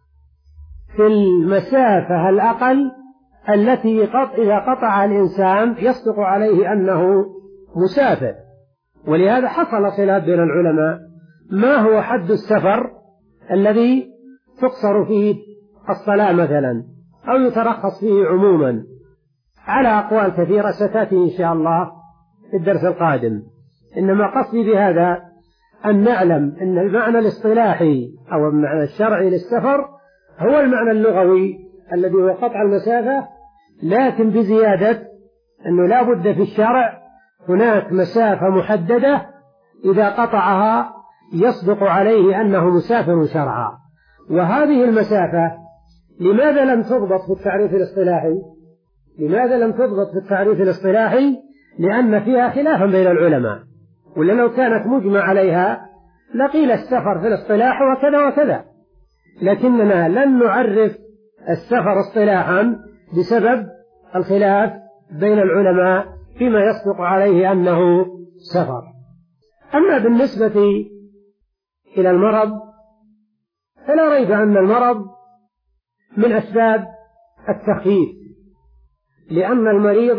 A: في المسافة الأقل التي إذا قطعها الإنسان يصدق عليه أنه مسافر. ولهذا حصل خلاف بين العلماء ما هو حد السفر الذي تقصر فيه الصلاة مثلا أو يترخص فيه عموما، على أقوال كثيرة ستأتي إن شاء الله في الدرس القادم. إنما قصدي بهذا أن نعلم أن المعنى الاصطلاحي أو المعنى الشرعي للسفر هو المعنى اللغوي الذي هو قطع المسافة، لكن بزيادة أنه لا بد في الشرع هناك مسافة محددة إذا قطعها يصدق عليه أنه مسافر شرعا. وهذه المسافة لماذا لم تضبط في التعريف الاصطلاحي؟ لماذا لم تضبط في التعريف الاصطلاحي؟ لأن فيها خلافا بين العلماء، ولا لو كانت مجمع عليها لقيل السفر في الاصطلاح وكذا وكذا، لكننا لن نعرف السفر اصطلاحا بسبب الخلاف بين العلماء فيما يصدق عليه أنه سفر. أما بالنسبة إلى المرض فلا ريب أن المرض من أسباب التخفيف، لأن المريض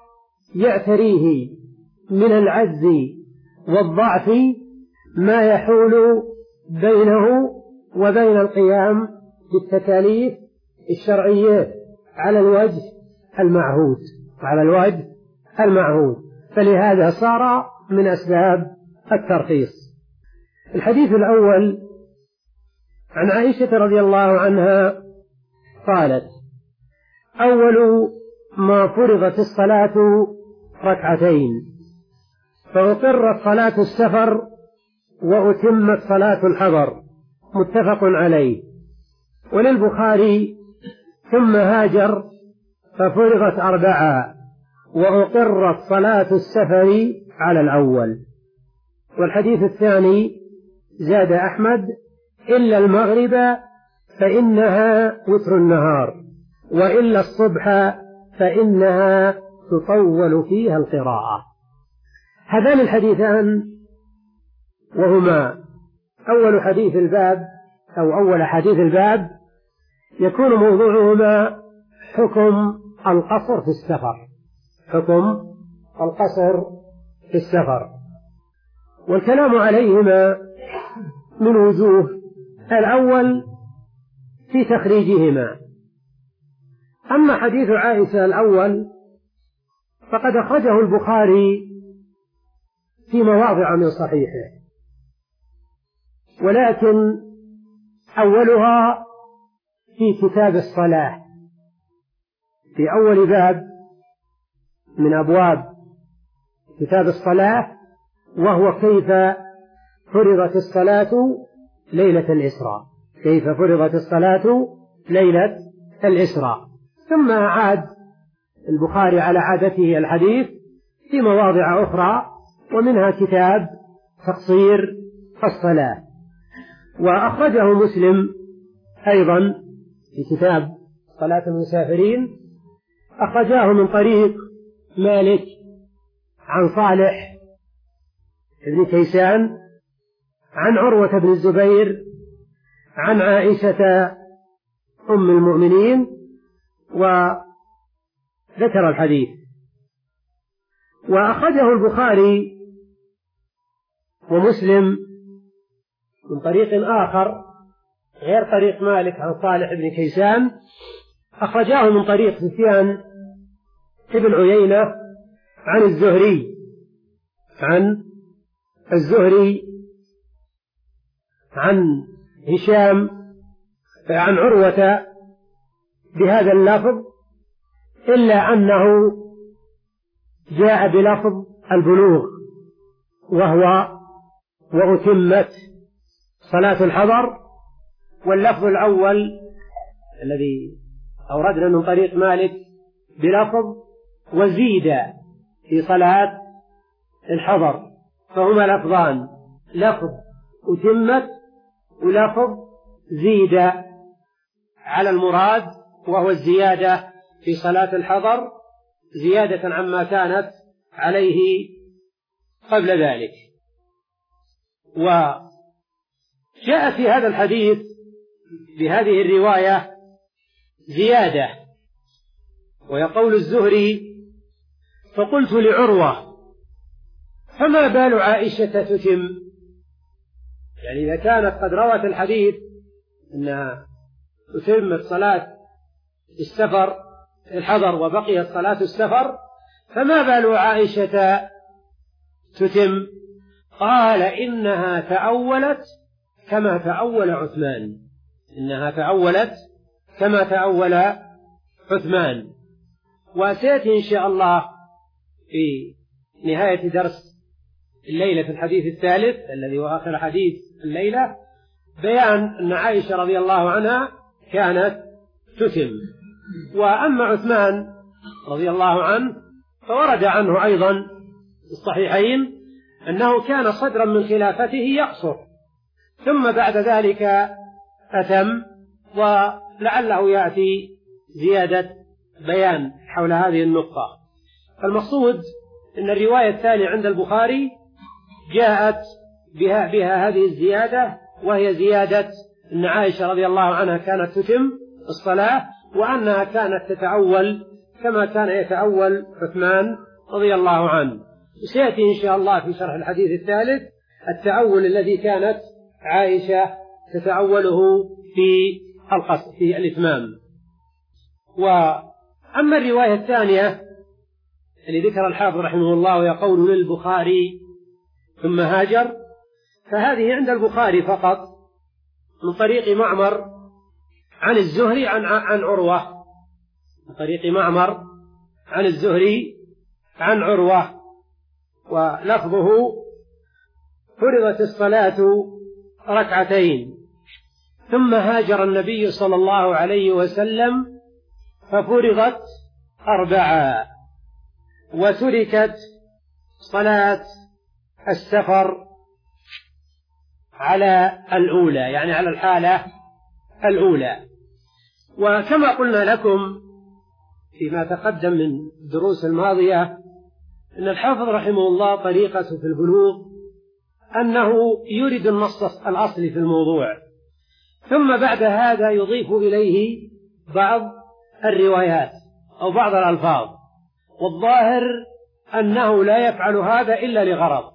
A: يعتريه من العجز والضعف ما يحول بينه وبين القيام بالتكاليف الشرعية على الوجه المعهود على الوجه المعهود فلهذا صار من أسباب الترخيص. الحديث الأول عن عائشة رضي الله عنها قالت: أول ما فرضت الصلاة ركعتين، فأقرت صلاة السفر وأتمت صلاة الحضر، متفق عليه. وللبخاري: ثم هاجر ففرضت أربعة وأقرت صلاة السفر على الأول. والحديث الثاني زاد أحمد: إلا المغرب فإنها وتر النهار، وإلا الصبح فإنها تطول فيها القراءة. هذان الحديثان وهما أول حديث الباب أو أول حديث الباب يكون موضوعهما حكم القصر في السفر حكم القصر في السفر والكلام عليهما من وجوه. الأول في تخريجهما. أما حديث عائشة الأول فقد أخرجه البخاري في مواضع من صحيحه، ولكن أولها في كتاب الصلاة في أول باب من أبواب كتاب الصلاة، وهو كيف فرضت الصلاة ليلة الإسراء كيف فرضت الصلاة ليلة الإسراء ثم عاد البخاري على عادته الحديث في مواضع أخرى، ومنها كتاب تقصير الصلاة. وأخرجه مسلم أيضا في كتاب صلاة المسافرين، أخرجاه من طريق مالك عن صالح بن كيسان عن عروة بن الزبير عن عائشة أم المؤمنين، وذكر الحديث. وأخرجه البخاري ومسلم من طريق آخر غير طريق مالك عن صالح بن كيسان، أخرجاه من طريق سفيان ابن عيينة عن الزهري عن الزهري عن هشام عن عروة بهذا اللفظ إلا أنه جاء بلفظ البلوغ، وهو وأتمت صلاة الحضر. واللفظ الأول الذي أوردنا من طريق مالك بلفظ وزيد في صلاة الحضر، فهما لفظان، لفظ أتمت ولفظ زيد على المراد، وهو الزيادة في صلاة الحضر زيادة عما كانت عليه قبل ذلك. وجاء في هذا الحديث بهذه الرواية زيادة، ويقول الزهري: فقلت لعروة: فما بال عائشة تتم؟ يعني إذا كانت قد روت الحديث أنها تتم صلاة السفر الحضر وبقيت صلاة السفر، فما بال عائشة تتم؟ قال: إنها تأولت كما تأول عثمان، إنها تأولت كما تأول عثمان. وسيأتي إن شاء الله في نهاية درس الليلة في الحديث الثالث الذي هو آخر حديث الليلة بيان أن عائشة رضي الله عنها كانت تتم. وأما عثمان رضي الله عنه فورد عنه أيضا في الصحيحين أنه كان صدرا من خلافته يقصر، ثم بعد ذلك أتم، ولعله يأتي زيادة بيان حول هذه النقطة. فالمقصود أن الرواية الثانية عند البخاري جاءت بها, بها هذه الزيادة، وهي زيادة أن عائشة رضي الله عنها كانت تتم الصلاة، وأنها كانت تتأول كما كان يتأول عثمان رضي الله عنه. سيأتي إن شاء الله في شرح الحديث الثالث التأول الذي كانت عائشة تتأوله في القصر في الإتمام. وأما الرواية الثانية اللي ذكر الحافظ رحمه الله ويقول للبخاري ثم هاجر، فهذه عند البخاري فقط من طريق معمر عن الزهري عن عن عروة، من طريق معمر عن الزهري عن عروة، ولفظه: فرضت الصلاة ركعتين ثم هاجر النبي صلى الله عليه وسلم ففرضت أربعة، وتركت صلاة السفر على الأولى، يعني على الحالة الأولى. وكما قلنا لكم فيما تقدم من الدروس الماضية أن الحافظ رحمه الله طريقته في البلوغ أنه يريد النص الأصلي في الموضوع، ثم بعد هذا يضيف إليه بعض الروايات أو بعض الألفاظ، والظاهر أنه لا يفعل هذا إلا لغرض.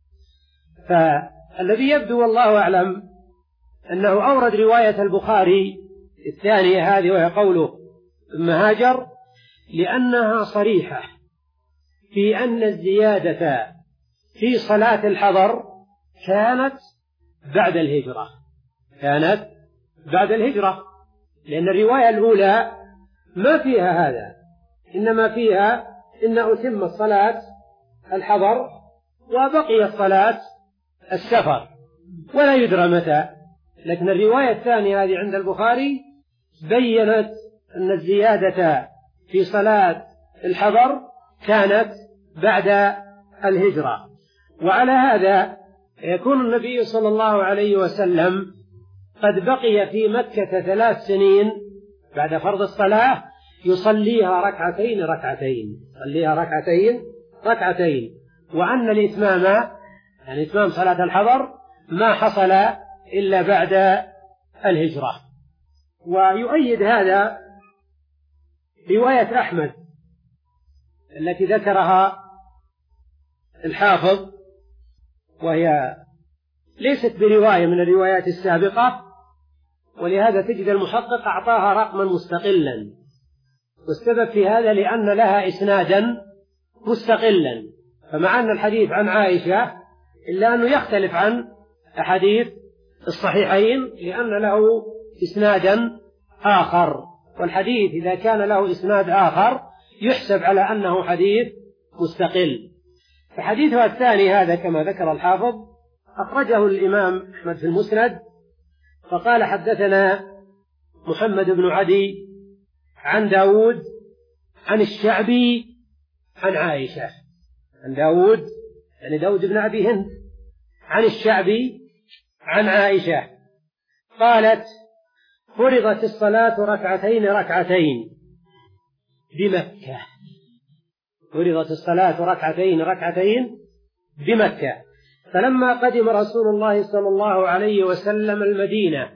A: فالذي يبدو والله أعلم أنه أورد رواية البخاري الثانية هذه وهي قوله ثم هاجر لأنها صريحة في أن الزيادة في صلاة الحضر كانت بعد الهجرة، كانت بعد الهجرة، لأن الرواية الأولى ما فيها هذا، إنما فيها إن أتم الصلاة الحضر وبقي الصلاة السفر ولا يدرى متى. لكن الرواية الثانية هذه عند البخاري بيّنت أن الزيادة في صلاة الحضر كانت بعد الهجرة. وعلى هذا يكون النبي صلى الله عليه وسلم قد بقي في مكة ثلاث سنين بعد فرض الصلاة يصليها ركعتين ركعتين يصليها ركعتين ركعتين وأن الإتمام يعني إتمام صلاة الحضر ما حصل إلا بعد الهجرة. ويؤيد هذا رواية أحمد التي ذكرها الحافظ، وهي ليست برواية من الروايات السابقة، ولهذا تجد المحقق أعطاها رقما مستقلا، والسبب في هذا لأن لها إسنادا مستقلا، فمع أن الحديث عن عائشة إلا أنه يختلف عن أحاديث الصحيحين لأن له إسنادا آخر، والحديث إذا كان له إسناد آخر يحسب على أنه حديث مستقل. فحديثها الثاني هذا كما ذكر الحافظ أخرجه الإمام أحمد في المسند، فقال حدثنا محمد بن عدي عن داود عن الشعبي عن عائشة، عن داود يعني داود بن أبي هند عن الشعبي عن عائشة قالت: فرضت الصلاة ركعتين ركعتين بمكة. فرضت الصلاة ركعتين ركعتين بمكة، فلما قدم رسول الله صلى الله عليه وسلم المدينة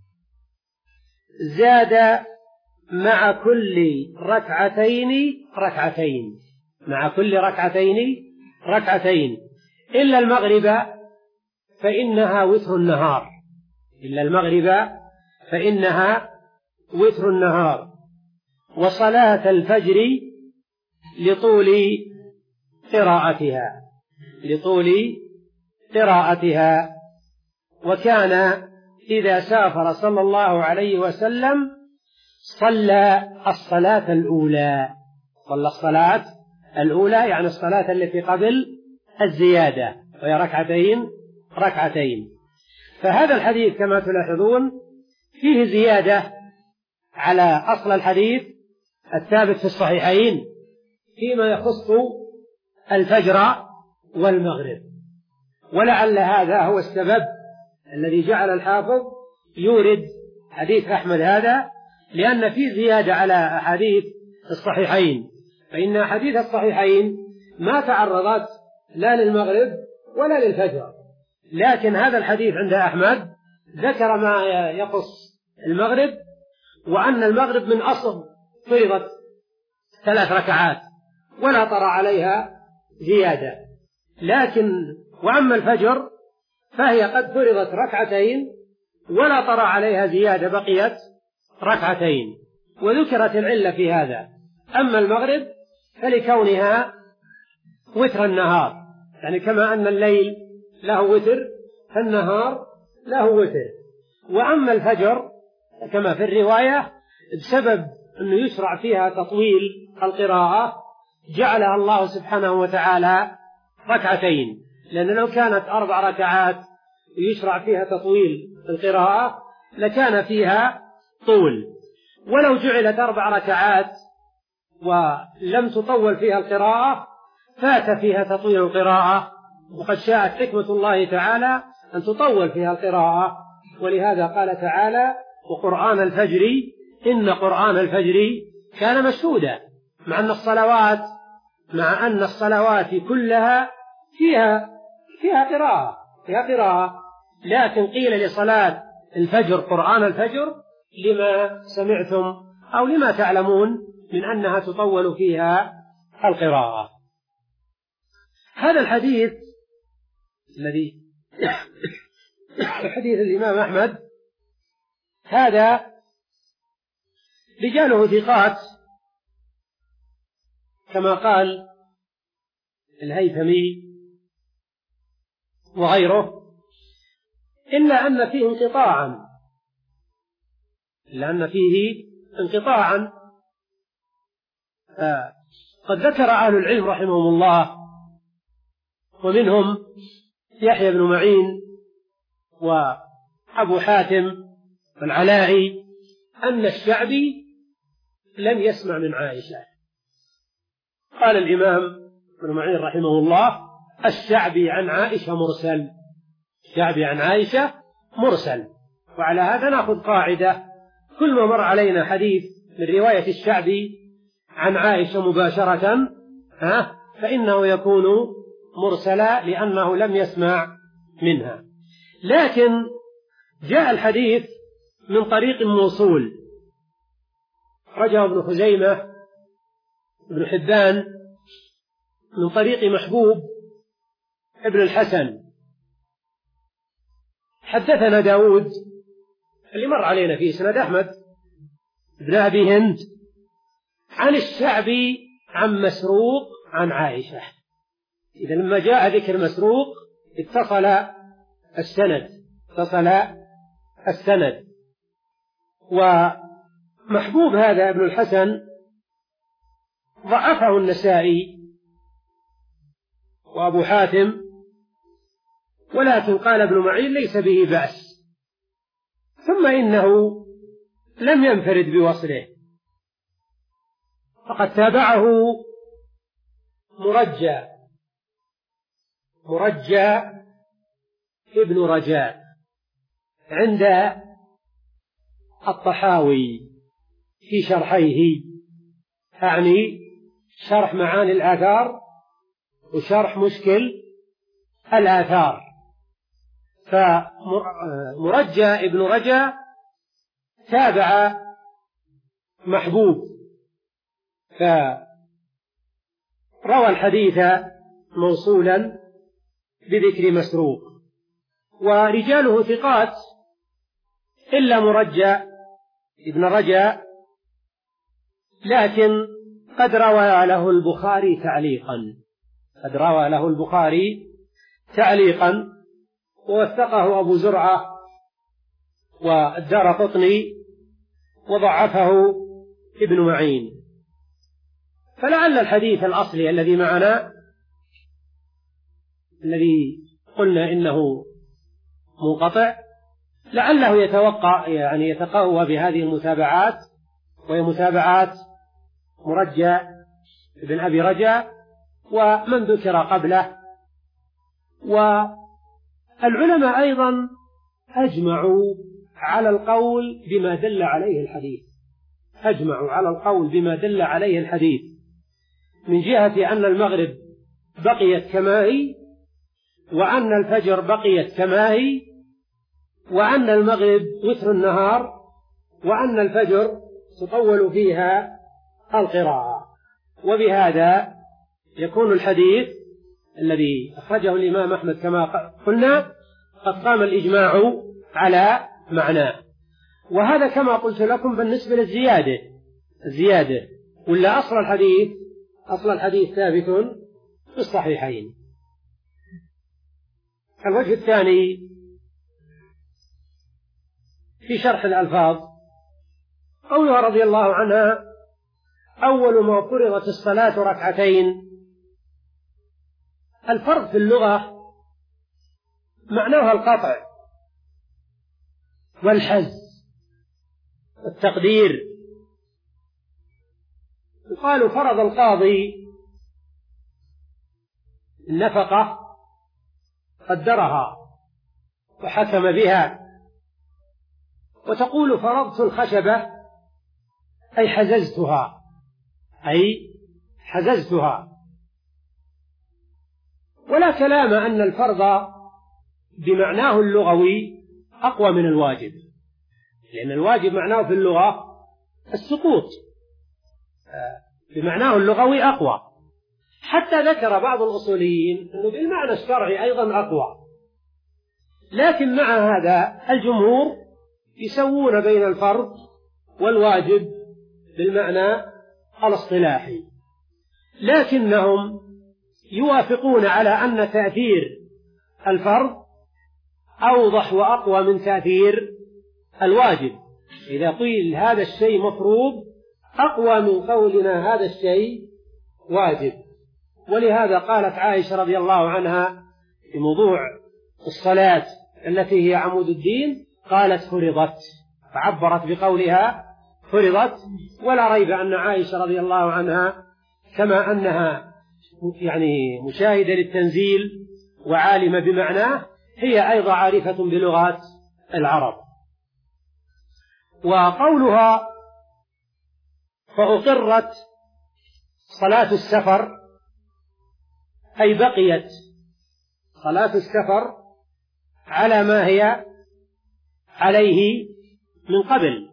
A: زاد مع كل ركعتين ركعتين، مع كل ركعتين ركعتين إلا المغرب فإنها وتر النهار، إلا المغرب فإنها وتر النهار، وصلاة الفجر لطول قراءتها، لطول قراءتها. وكان إذا سافر صلى الله عليه وسلم صلى الصلاة الأولى، صلى الصلاة الأولى يعني الصلاة التي قبل الزيادة، وهي ركعتين ركعتين. فهذا الحديث كما تلاحظون فيه زيادة على أصل الحديث الثابت في الصحيحين فيما يخص الفجر والمغرب، ولعل هذا هو السبب الذي جعل الحافظ يورد حديث أحمد هذا، لأن فيه زيادة على أحاديث الصحيحين، فإن أحاديث الصحيحين ما تعرضت لا للمغرب ولا للفجر، لكن هذا الحديث عند أحمد ذكر ما يخص المغرب، وأن المغرب من أصل فرضت ثلاث ركعات ولا طرأ عليها زيادة، لكن وأما الفجر فهي قد فرضت ركعتين ولا طرأ عليها زيادة، بقيت ركعتين، وذكرت العلة في هذا. أما المغرب فلكونها وتر النهار، يعني كما أن الليل له وتر فالنهار له وتر. وأما الفجر كما في الرواية بسبب أنه يشرع فيها تطويل القراءة جعلها الله سبحانه وتعالى ركعتين، لأن لو كانت أربع ركعات يشرع فيها تطويل القراءة لكان فيها طول، ولو جعلت أربع ركعات ولم تطول فيها القراءة فات فيها تطويل القراءة، وقد شاءت حكمة الله تعالى أن تطول فيها القراءة، ولهذا قال تعالى: وقرآن الفجر إن قرآن الفجر كان مشهودا، مع أن الصلوات مع أن الصلوات كلها فيها فيها قراءة فيها قراءة لكن قيل لصلاة الفجر قرآن الفجر لما سمعتم أو لما تعلمون من أنها تطول فيها القراءة. هذا الحديث الذي حديث الإمام أحمد هذا رجاله ثقات كما قال الهيثمي وغيره، إلا أن فيه انقطاعا إلا أن فيه انقطاعا آه. قد ذكر أهل العلم رحمهم الله ومنهم يحيى بن معين وأبو حاتم والعلائي أن الشعبي لم يسمع من عائشة. قال الإمام ابن معين رحمه الله: الشعبي عن عائشة مرسل، الشعبي عن عائشة مرسل. وعلى هذا نأخذ قاعدة: كل ما مر علينا حديث من رواية الشعبي عن عائشة مباشرة ها فإنه يكون مرسلا لأنه لم يسمع منها. لكن جاء الحديث من طريق موصول رجع ابن خزيمة ابن حبان من طريق محبوب ابن الحسن. حدثنا داود اللي مر علينا في سند أحمد بن أبي هند عن الشعبي عن مسروق عن عائشة. إذا لما جاء ذكر مسروق اتصل السند اتصل السند ومحبوب هذا ابن الحسن ضعفه النسائي وأبو حاتم، ولكن قال ابن معين ليس به بأس. ثم إنه لم ينفرد بوصله، فقد تابعه مرجى مرجى ابن رجاء عند الطحاوي في شرحيه، أعني شرح معاني الآثار وشرح مشكل الآثار. فمرجى ابن رجاء تابع محبوب، فروى الحديث موصولا بذكر مسروق، ورجاله ثقات إلا مرجى ابن رجاء، لكن قد روى له البخاري تعليقا قد روى له البخاري تعليقا ووثقه أبو زرعة والدارقطني وضعفه ابن معين. فلعل الحديث الأصلي الذي معنا الذي قلنا إنه منقطع لعله يتوقع يعني يتقوى بهذه المتابعات، وهي متابعات مرجى ابن أبي رجاء ومن ذكر قبله. والعلماء أيضا أجمعوا على القول بما دل عليه الحديث أجمعوا على القول بما دل عليه الحديث من جهة أن المغرب بقيت كما هي، وأن الفجر بقيت كما هي، وأن المغرب وتر النهار، وأن الفجر تطول فيها القراءة. وبهذا يكون الحديث الذي أخرجه الإمام أحمد كما قلنا قد قام الإجماع على معناه. وهذا كما قلت لكم بالنسبة للزيادة الزيادة ولا أصل الحديث أصل الحديث ثابت في الصحيحين. الوجه الثاني في شرح الألفاظ قولها رضي الله عنها: أول ما فرضت الصلاة ركعتين. الفرض في اللغة معناها القطع والحز والتقدير. يقال فرض القاضي النفقة قدرها وحكم بها، وتقول فرضت الخشبة أي حززتها أي حززتها ولا كلام أن الفرض بمعناه اللغوي أقوى من الواجب، لأن الواجب معناه في اللغة السقوط، بمعناه اللغوي أقوى. حتى ذكر بعض الأصوليين أنه بالمعنى الشرعي أيضا أقوى، لكن مع هذا الجمهور يسوون بين الفرض والواجب بالمعنى الاصطلاحي، لكنهم يوافقون على أن تأثير الفرض أوضح وأقوى من تأثير الواجب. إذا قيل هذا الشيء مفروض أقوى من قولنا هذا الشيء واجب. ولهذا قالت عائشة رضي الله عنها في موضوع الصلاة التي هي عمود الدين قالت فرضت، فعبرت بقولها فرضت. ولا ريب أن عائشة رضي الله عنها كما أنها يعني مشاهدة للتنزيل وعالمة بمعناه هي أيضا عارفة بلغات العرب. وقولها فأقرت صلاة السفر أي بقيت صلاة السفر على ما هي عليه من قبل.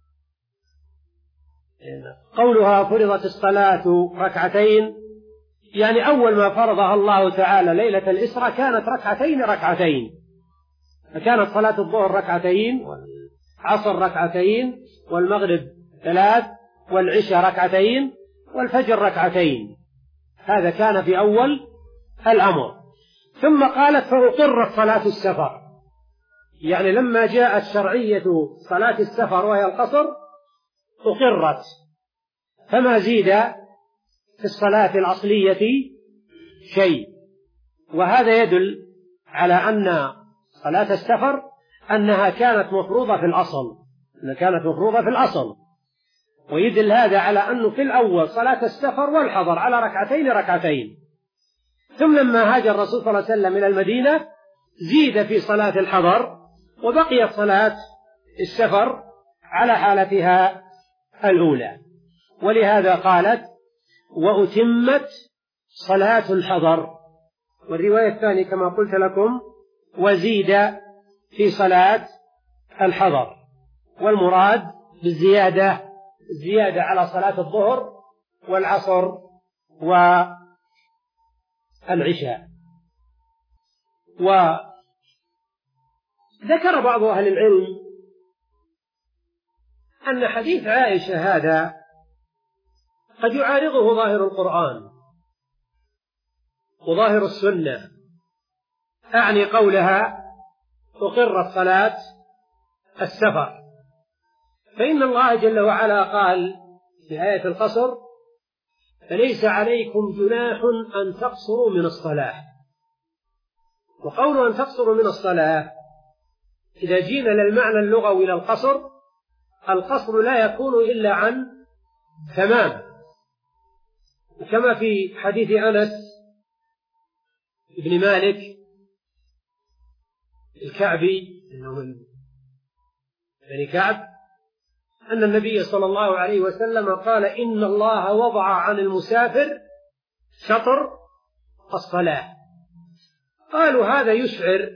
A: قولها فرضت الصلاة ركعتين يعني أول ما فرضها الله تعالى ليلة الإسراء كانت ركعتين ركعتين، فكانت صلاة الظهر ركعتين والعصر ركعتين والمغرب ثلاث والعشاء ركعتين والفجر ركعتين. هذا كان في أول الأمر. ثم قالت فأقرت صلاة السفر، يعني لما جاءت شرعية صلاة السفر وهي القصر أقرت، فما زيد في الصلاة الأصلية شيء. وهذا يدل على أن صلاة السفر أنها كانت مفروضة في الأصل أنها كانت مفروضة في الأصل ويدل هذا على أنه في الأول صلاة السفر والحضر على ركعتين ركعتين، ثم لما هاجر الرسول صلى الله عليه وسلم إلى المدينة زيد في صلاة الحضر وبقيت صلاة السفر على حالتها الأولى. ولهذا قالت وأتمت صلاة الحضر. والرواية الثانية كما قلت لكم وزيد في صلاة الحضر، والمراد بالزيادة زيادة على صلاة الظهر والعصر والعشاء. وذكر بعض أهل العلم أن حديث عائشة هذا قد يعارضه ظاهر القرآن وظاهر السنة، أعني قولها أقرت صلاة السفر، فإن الله جل وعلا قال في آية القصر فليس عليكم جناح أن تقصروا من الصلاة. وقول أن تقصروا من الصلاة إذا جينا للمعنى اللغوي للقصر، القصر لا يكون إلا عن تمام، كما في حديث أنس بن مالك الكعبي إنه من بني كعب أن النبي صلى الله عليه وسلم قال إن الله وضع عن المسافر شطر الصلاة. قالوا هذا يشعر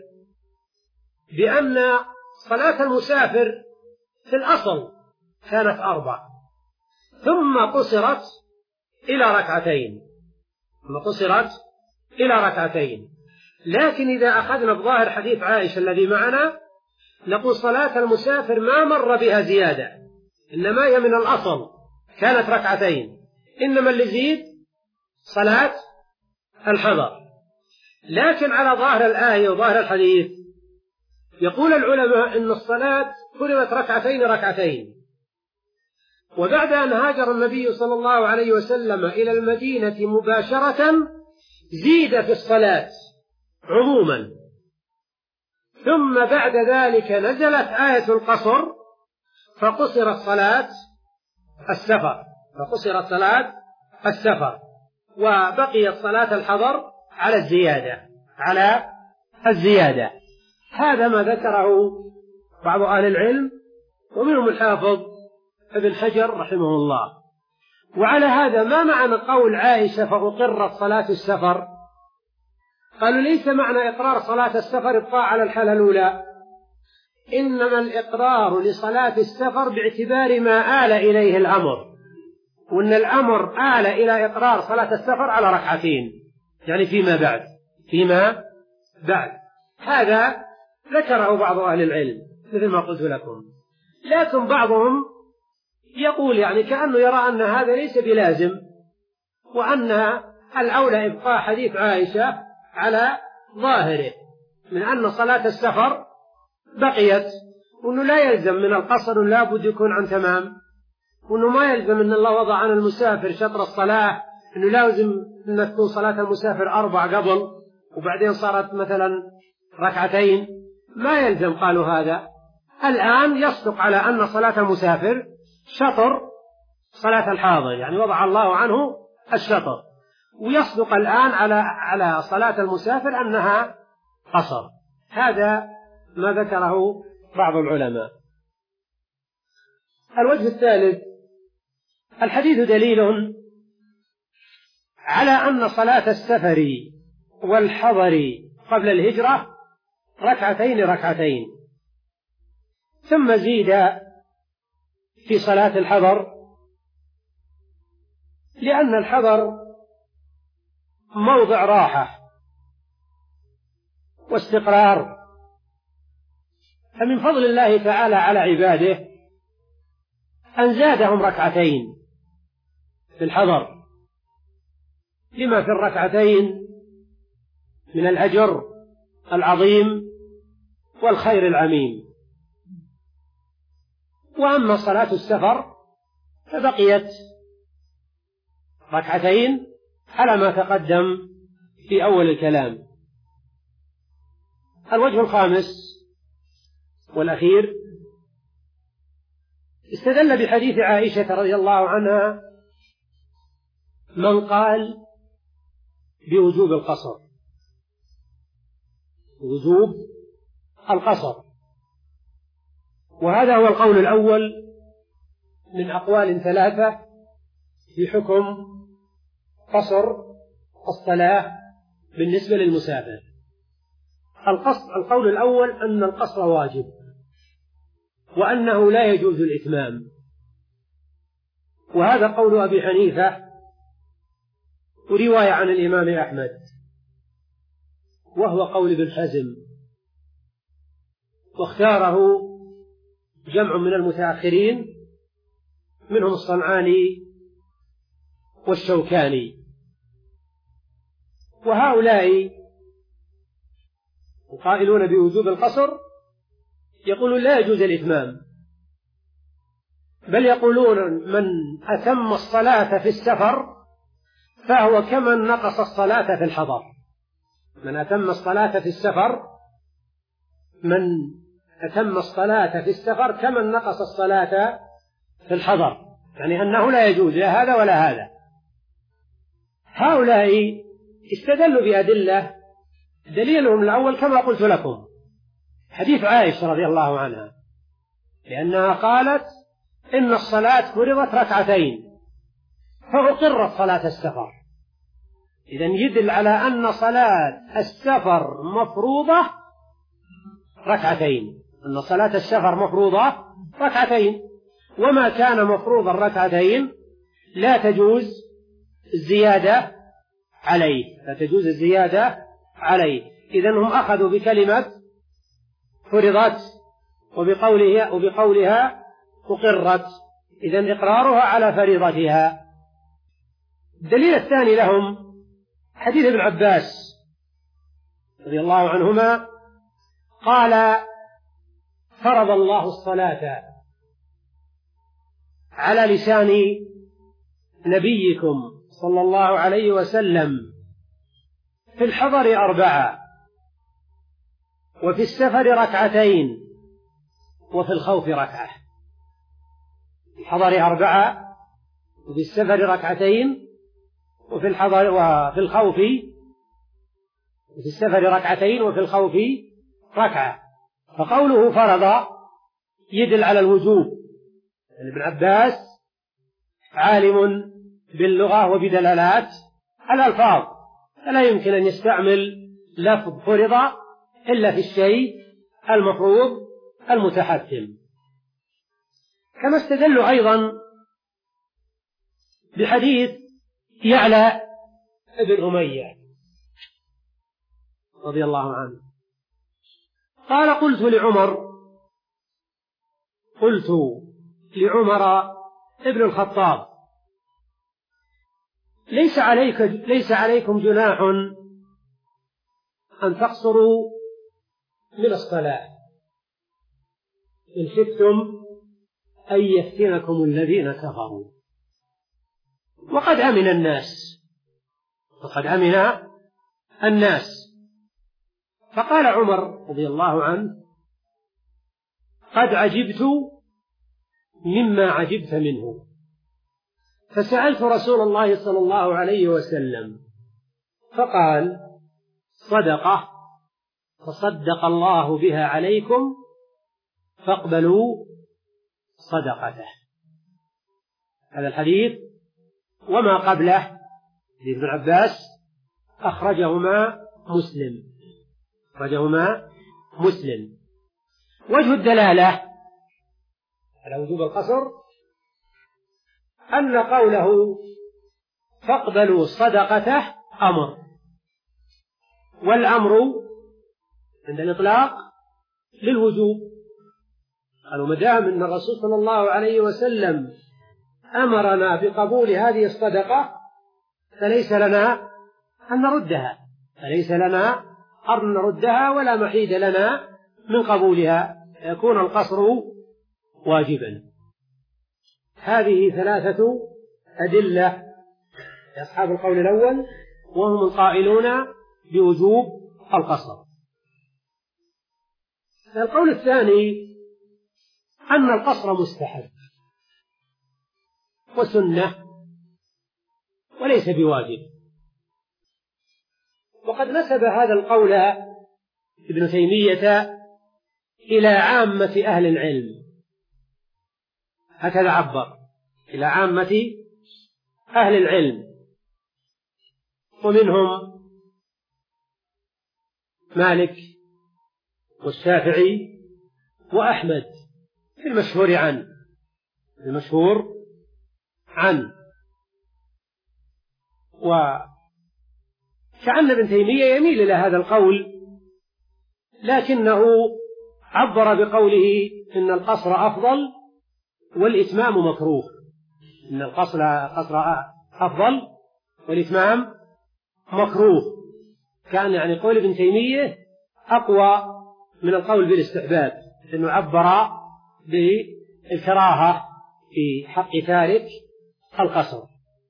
A: بأن صلاة المسافر في الأصل كانت أربع ثم قصرت إلى ركعتين ثم قصرت إلى ركعتين لكن إذا أخذنا بظاهر حديث عائشة الذي معنا نقول صلاة المسافر ما مر بها زيادة، إنما هي من الأصل كانت ركعتين، إنما اللي زيد صلاة الحضر. لكن على ظاهر الآية وظاهر الحديث يقول العلماء إن الصلاة فرضت ركعتين ركعتين، وبعد أن هاجر النبي صلى الله عليه وسلم إلى المدينة مباشرة زيد في الصلاة عموما، ثم بعد ذلك نزلت آية القصر فقصرت صلاة السفر فقصرت صلاة السفر وبقيت صلاة الحضر على الزيادة على الزيادة. هذا ما ذكره بعض أهل العلم ومنهم الحافظ ابن حجر رحمه الله. وعلى هذا ما معنى قول عائشة فأقرت صلاة السفر؟ قالوا ليس معنى إقرار صلاة السفر إبقاء على الحالة الأولى، إنما الإقرار لصلاة السفر باعتبار ما آل إليه الأمر، وأن الأمر آل إلى إقرار صلاة السفر على ركعتين، يعني فيما بعد فيما بعد هذا ذكره بعض أهل العلم مثل ما قلت لكم. لكن بعضهم يقول يعني كأنه يرى أن هذا ليس بلازم، وأن الأولى إبقاء حديث عائشة على ظاهره من أن صلاة السفر بقيت، وأنه لا يلزم من القصر لا بد يكون عن تمام، وأنه ما يلزم أن الله وضع عن المسافر شطر الصلاة، أنه لازم أن تكون صلاة المسافر أربع قبل وبعدين صارت مثلا ركعتين، ما يلزم. قالوا هذا الآن يصدق على أن صلاة المسافر شطر صلاة الحاضر، يعني وضع الله عنه الشطر، ويصدق الآن على على صلاة المسافر أنها قصر. هذا ما ذكره بعض العلماء. الوجه الثالث الحديث دليل على أن صلاة السفر والحضر قبل الهجرة ركعتين ركعتين، ثم زيد في صلاة الحضر لأن الحضر موضع راحة واستقرار، فمن فضل الله تعالى على عباده أن زادهم ركعتين في الحضر لما في الركعتين من الأجر العظيم والخير العميم. وأما صلاة السفر فبقيت ركعتين على ما تقدم في أول الكلام. الوجه الخامس والأخير استدل بحديث عائشة رضي الله عنها من قال بوجوب القصر، وجوب القصر، وهذا هو القول الأول من أقوال ثلاثة في حكم قصر الصلاة بالنسبة للمسافر. القول الأول أن القصر واجب وأنه لا يجوز الإتمام، وهذا قول أبي حنيفة ورواية عن الإمام أحمد، وهو قول ابن حزم، واختاره جمع من المتأخرين منهم الصنعاني والشوكاني. وهؤلاء القائلون بوجوب القصر يقولون لا يجوز الإتمام، بل يقولون من أتم الصلاة في السفر فهو كمن نقص الصلاة في الحضر. من أتم الصلاة في السفر من أتم الصلاة في السفر كمن نقص الصلاة في الحضر، يعني أنه لا يجوز لا هذا ولا هذا. هؤلاء استدلوا بأدلة، دليلهم الأول كما قلت لكم حديث عائشة رضي الله عنها، لأنها قالت إن الصلاة فرضت ركعتين فأقرت صلاة السفر، إذن يدل على أن صلاة السفر مفروضة ركعتين، أن صلاة السفر مفروضة ركعتين، وما كان مفروضا ركعتين لا تجوز الزيادة عليه، لا تجوز الزيادة عليه. إذن هم أخذوا بكلمة فرضت وبقولها, وبقولها أقرت، إذن إقرارها على فريضتها. الدليل الثاني لهم حديث ابن عباس رضي الله عنهما قال فرض الله الصلاة على لسان نبيكم صلى الله عليه وسلم في الحضر أربعة، وفي السفر ركعتين، وفي الخوف ركعة. في الحضر أربعة، وفي السفر ركعتين، وفي الحضر وفي الخوف وفي السفر ركعتين، وفي الخوف ركعة. فقوله فرض يدل على الوجوب. ابن عباس عالم باللغة وبدلالات الألفاظ، فلا يمكن أن يستعمل لفظ فرض إلا في الشيء المفروض المتحتم. كما استدلوا أيضا بحديث يعلى ابن أمية رضي الله عنه قال قلت لعمر قلت لعمر ابن الخطاب ليس عليك ليس عليكم جناح أن تقصروا من الصلاة إن خفتم أن يفتنكم الذين كفروا، وقد أمن الناس وقد أمن الناس. فقال عمر رضي الله عنه قد عجبت مما عجبت منه، فسألت رسول الله صلى الله عليه وسلم فقال صدقة فصدق الله بها عليكم فاقبلوا صدقته. هذا الحديث وما قبله لابن عباس أخرجهما مسلم أخرجهما مسلم. وجه الدلالة على وجوب القصر أن قوله فاقبلوا صدقته أمر، والأمر عند الإطلاق للوجوب. قالوا مدام أن الرسول صلى الله عليه وسلم أمرنا بقبول هذه الصدقة فليس لنا أن نردها فليس لنا أن نردها ولا محيد لنا من قبولها، يكون القصر واجبا. هذه ثلاثة أدلة أصحاب القول الأول وهم القائلون بوجوب القصر. القول الثاني أن القصر مستحب وسنة وليس بواجب، وقد نسب هذا القول ابن تيمية إلى عامة أهل العلم، هكذا عبر، إلى عامة أهل العلم، ومنهم مالك والشافعي وأحمد في المشهور عنه المشهور عنه وكأن ابن تيمية يميل إلى هذا القول، لكنه عبر بقوله إن القصر أفضل والإتمام مكروه، إن القصر أفضل والإتمام مكروه، كان يعني قول ابن تيمية أقوى من القول بالاستحباب، لأنه عبر بالكراهة في حق تارك القصر.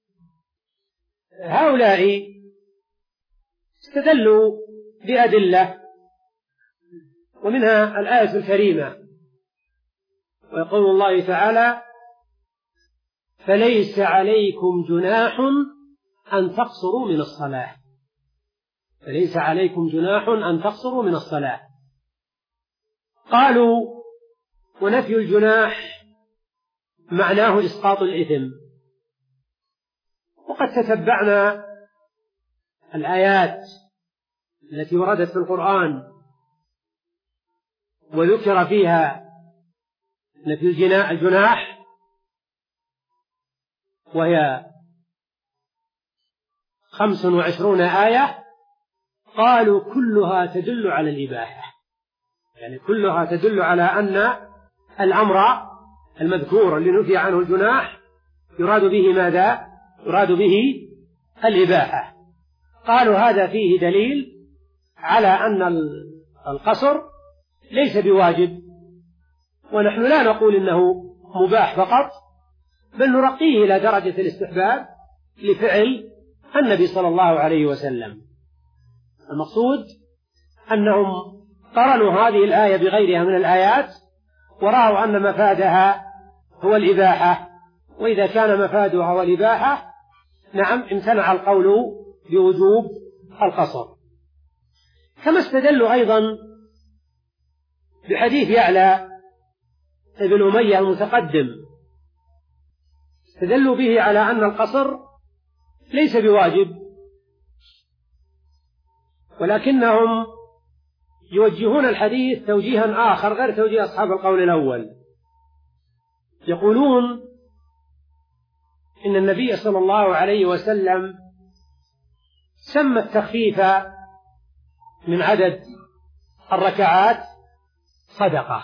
A: هؤلاء استدلوا بأدلة، ومنها الآية الكريمة، ويقول الله تعالى: فليس عليكم جناح أن تقصروا من الصلاة فليس عليكم جناح أن تقصروا من الصلاة. قالوا: ونفي الجناح معناه إسقاط الإثم. وقد تتبعنا الآيات التي وردت في القرآن وذكر فيها نفي الجناح، وهي خمس وعشرون آية، قالوا كلها تدل على الإباحة، يعني كلها تدل على أن الأمر المذكور اللي نفي عنه الجناح يراد به ماذا؟ يراد به الإباحة. قالوا هذا فيه دليل على أن القصر ليس بواجب، ونحن لا نقول إنه مباح فقط، بل نرقيه إلى درجة الاستحباب لفعل النبي صلى الله عليه وسلم. المقصود أنهم قرنوا هذه الآية بغيرها من الآيات ورأوا أن مفادها هو الإباحة، وإذا كان مفادها هو الإباحة نعم امتنع القول بوجوب القصر. كما استدلوا أيضا بحديث يعلى ابن أمية المتقدم، استدلوا به على أن القصر ليس بواجب، ولكنهم يوجهون الحديث توجيها آخر غير توجيه أصحاب القول الأول. يقولون إن النبي صلى الله عليه وسلم سمى التخفيف من عدد الركعات صدقة،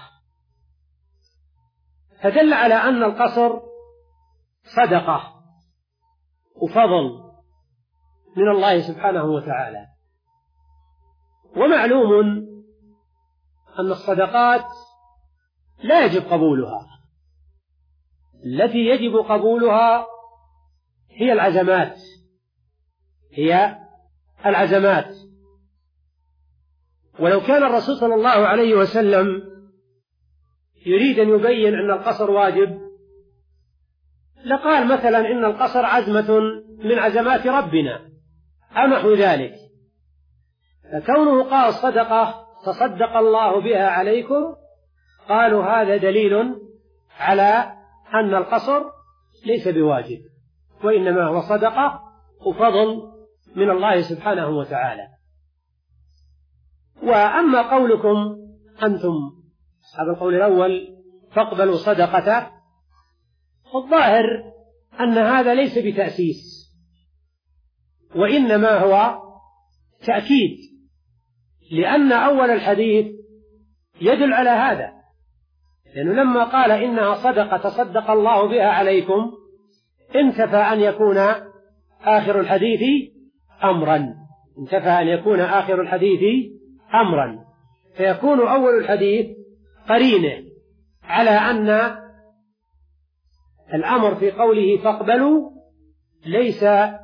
A: فدل على أن القصر صدقة وفضل من الله سبحانه وتعالى. ومعلوم أن الصدقات لا يجب قبولها، التي يجب قبولها هي العزمات هي العزمات ولو كان الرسول صلى الله عليه وسلم يريد أن يبين أن القصر واجب لقال مثلا إن القصر عزمة من عزمات ربنا أو نحو ذلك، فكونه قال صدقة تصدق الله بها عليكم، قالوا هذا دليل على أن القصر ليس بواجب، وإنما هو صدقة وفضل من الله سبحانه وتعالى. وأما قولكم أنتم أصحاب القول الأول فاقبلوا صدقته، الظاهر أن هذا ليس بتأسيس، وإنما هو تأكيد، لأن أول الحديث يدل على هذا، لأنه لما قال إنها صدقة تصدق الله بها عليكم انتفى أن يكون آخر الحديث أمرا انتفى أن يكون آخر الحديث أمرا فيكون أول الحديث قرينة على أن الأمر في قوله فاقبلوا ليس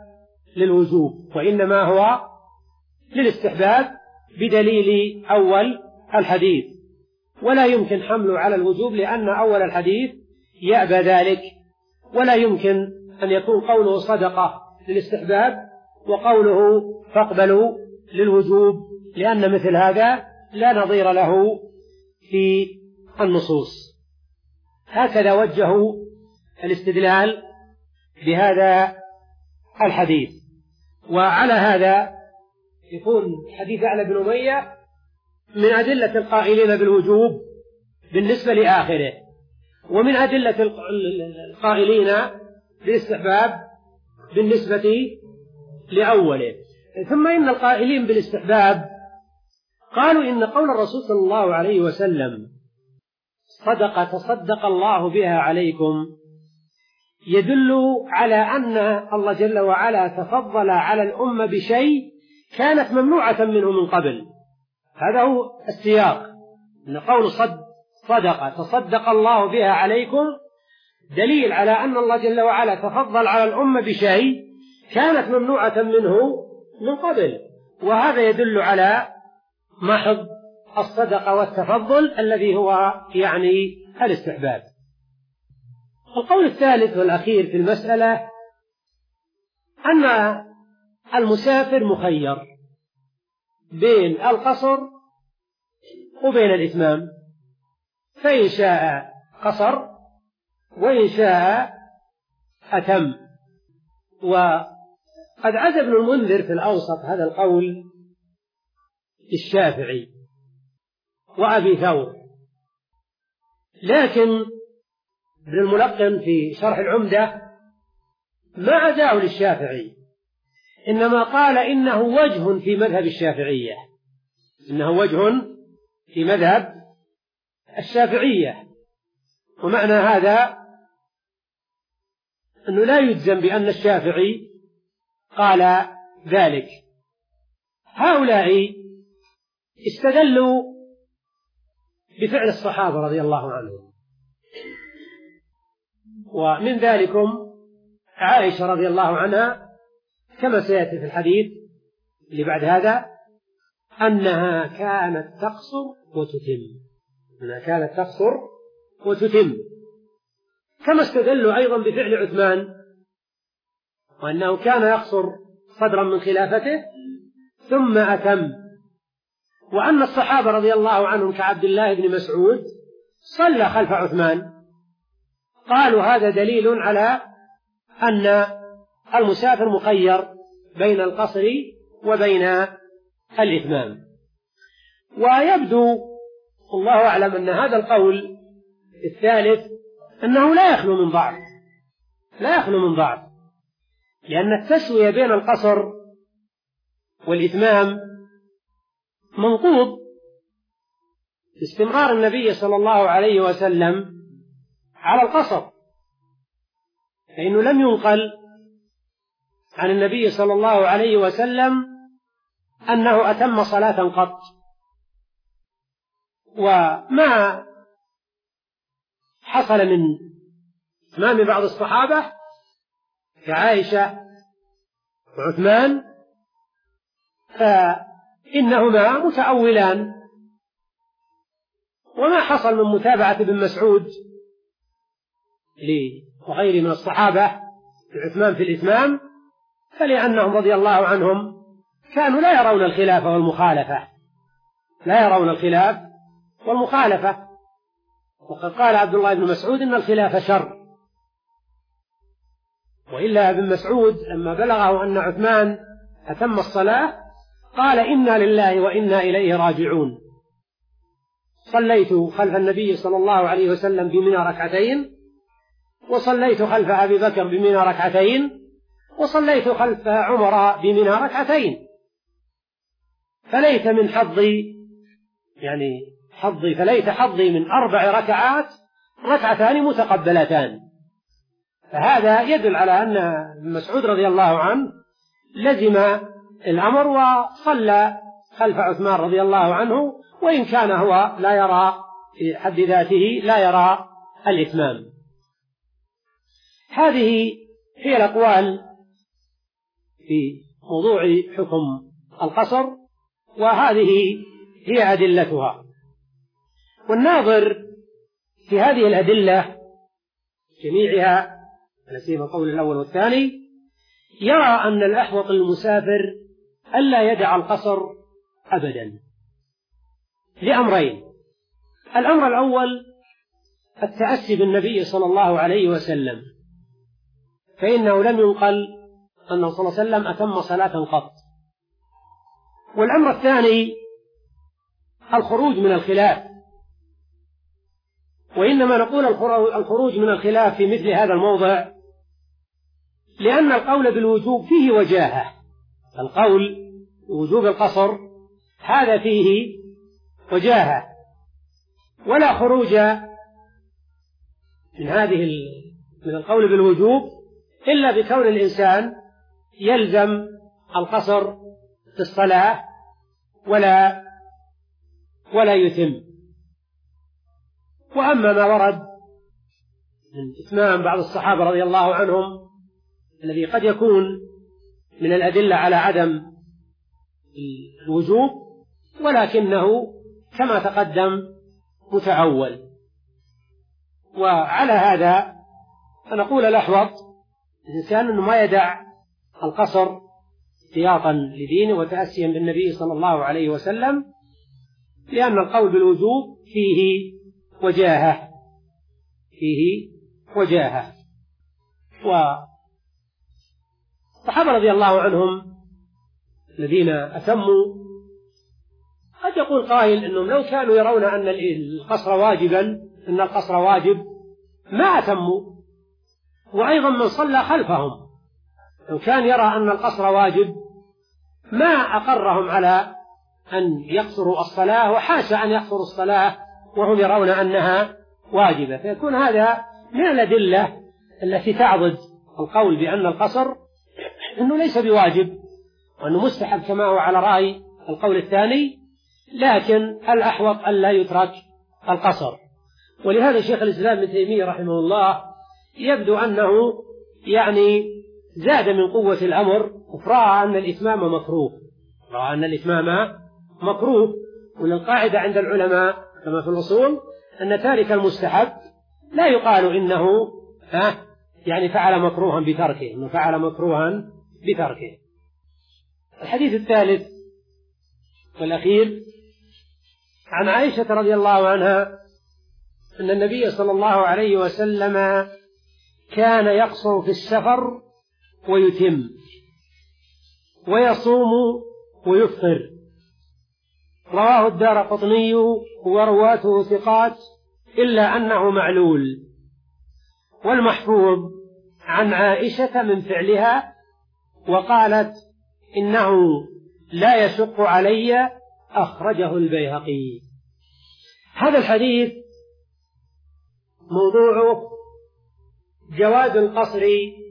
A: للوجوب، وإنما هو للاستحباب بدليل أول الحديث، ولا يمكن حمله على الوجوب لأن أول الحديث يأبى ذلك، ولا يمكن أن يكون قوله صدقة للاستحباب وقوله فاقبلوا للوجوب، لأن مثل هذا لا نظير له في النصوص. هكذا وجهوا الاستدلال بهذا الحديث. وعلى هذا يكون حديث يعلى بن أمية من أدلة القائلين بالوجوب بالنسبة لآخره، ومن أدلة القائلين بالاستحباب بالنسبة لأوله. ثم إن القائلين بالاستحباب قالوا إن قول الرسول صلى الله عليه وسلم صدقة تصدق الله بها عليكم يدل على أن الله جل وعلا تفضل على الأمة بشيء كانت ممنوعة منه من قبل. هذا هو السياق، أن قول صد صدقة تصدق الله بها عليكم دليل على أن الله جل وعلا تفضل على الأمة بشيء كانت ممنوعة منه من قبل، وهذا يدل على محض الصدقة والتفضل الذي هو يعني الاستحباب. القول الثالث والأخير في المسألة أن المسافر مخير بين القصر وبين الإتمام، فإن شاء قصر وإن شاء أتم. وقد عزى ابن المنذر في الأوسط هذا القول الشافعي وأبي ثور، لكن ابن الملقن في شرح العمدة ما عزاه للشافعي، إنما قال إنه وجه في مذهب الشافعية، إنه وجه في مذهب الشافعية. ومعنى هذا أنه لا يجزم بأن الشافعي قال ذلك. هؤلاء استدلوا بفعل الصحابة رضي الله عنهم، ومن ذلكم عائشة رضي الله عنها كما سيأتي في الحديث اللي بعد هذا أنها كانت تقصر وتتم، أنها كانت تقصر وتتم. كما استدلوا أيضا بفعل عثمان وأنه كان يقصر صدرا من خلافته ثم أتم، وأن الصحابة رضي الله عنهم كعبد الله بن مسعود صلى خلف عثمان. قالوا هذا دليل على أن المسافر مخير بين القصر وبين الإتمام. ويبدو الله أعلم أن هذا القول الثالث أنه لا يخلو من ضعف، لا يخلو من ضعف، لأن التسوية بين القصر والإتمام منقوض باستمرار النبي صلى الله عليه وسلم على القصر، فإنه لم ينقل عن النبي صلى الله عليه وسلم أنه أتم صلاة قط. وما حصل من إتمام بعض الصحابة كعائشة وعثمان فإنهما متأولان، وما حصل من متابعة ابن مسعود وغيره من الصحابة لعثمان في الإتمام فلأنهم رضي الله عنهم كانوا لا يرون الخلاف والمخالفة، لا يرون الخلاف والمخالفة. وقد قال عبد الله بن مسعود إن الخلاف شر، وإلا ابن مسعود لما بلغه أن عثمان أتم الصلاة قال إنا لله وإنا إليه راجعون. صليت خلف النبي صلى الله عليه وسلم بمنى ركعتين، وصليت خلف أبي بكر بمنى ركعتين، وصليت خلف عمر بمنى ركعتين، فليت من حظي يعني حظي فليت حظي من أربع ركعات ركعتان متقبلتان. فهذا يدل على أن ابن مسعود رضي الله عنه لزم الأمر وصلى خلف عثمان رضي الله عنه، وإن كان هو لا يرى في حد ذاته لا يرى الإتمام. هذه هي الأقوال في موضوع حكم القصر، وهذه هي أدلتها. والناظر في هذه الأدلة جميعها على سبيل القول الأول والثاني يرى أن الأحوط للمسافر ألا يدع القصر أبدا لأمرين: الأمر الأول التأسي بالنبي صلى الله عليه وسلم، فإنه لم ينقل أنه صلى الله عليه وسلم أتم صلاة قط. والأمر الثاني الخروج من الخلاف، وإنما نقول الخروج من الخلاف في مثل هذا الموضع لأن القول بالوجوب فيه وجاهة. القول بوجوب القصر هذا فيه وجاهة، ولا خروج من هذه من القول بالوجوب إلا بكون الإنسان يلزم القصر في الصلاة ولا ولا يتم. وأما ما ورد من إتمام بعض الصحابة رضي الله عنهم الذي قد يكون من الأدلة على عدم الوجوب، ولكنه كما تقدم متأول. وعلى هذا فنقول الأحوط الإنسان أنه ما يدع القصر احتياطا لدينه وتأسيا بالنبي صلى الله عليه وسلم، لأن القول بالوجوب فيه وجاهة فيه وجاهة. والصحابة رضي الله عنهم الذين أتموا قد يقول قائل أنهم لو كانوا يرون أن القصر واجبا أن القصر واجب ما أتموا. وأيضا من صلى خلفهم لو كان يرى أن القصر واجب ما أقرهم على أن يقصروا الصلاة، وحاشا أن يقصروا الصلاة وهم يرون أنها واجبة. فيكون هذا من الأدلة التي تعضد القول بأن القصر أنه ليس بواجب وأنه مستحب كما هو على رأي القول الثاني، لكن الأحوط أن لا يترك القصر. ولهذا شيخ الإسلام ابن تيمية رحمه الله يبدو أنه يعني زاد من قوة الأمر، ورأى أن الإتمام مكروه رأى أن الإتمام مكروه. وللقاعدة عند العلماء كما في الأصول أن تارك المستحب لا يقال إنه ها يعني فعل مكروها بتركه إنه فعل مكروها بتركه. الحديث الثالث والأخير عن عائشة رضي الله عنها أن النبي صلى الله عليه وسلم كان يقصر في السفر ويتم ويصوم ويفطر. رواه الدارقطني ورواته ثقات إلا أنه معلول. والمحفوظ عن عائشة من فعلها وقالت إنه لا يشق علي، أخرجه البيهقي. هذا الحديث موضوعه جواز القصر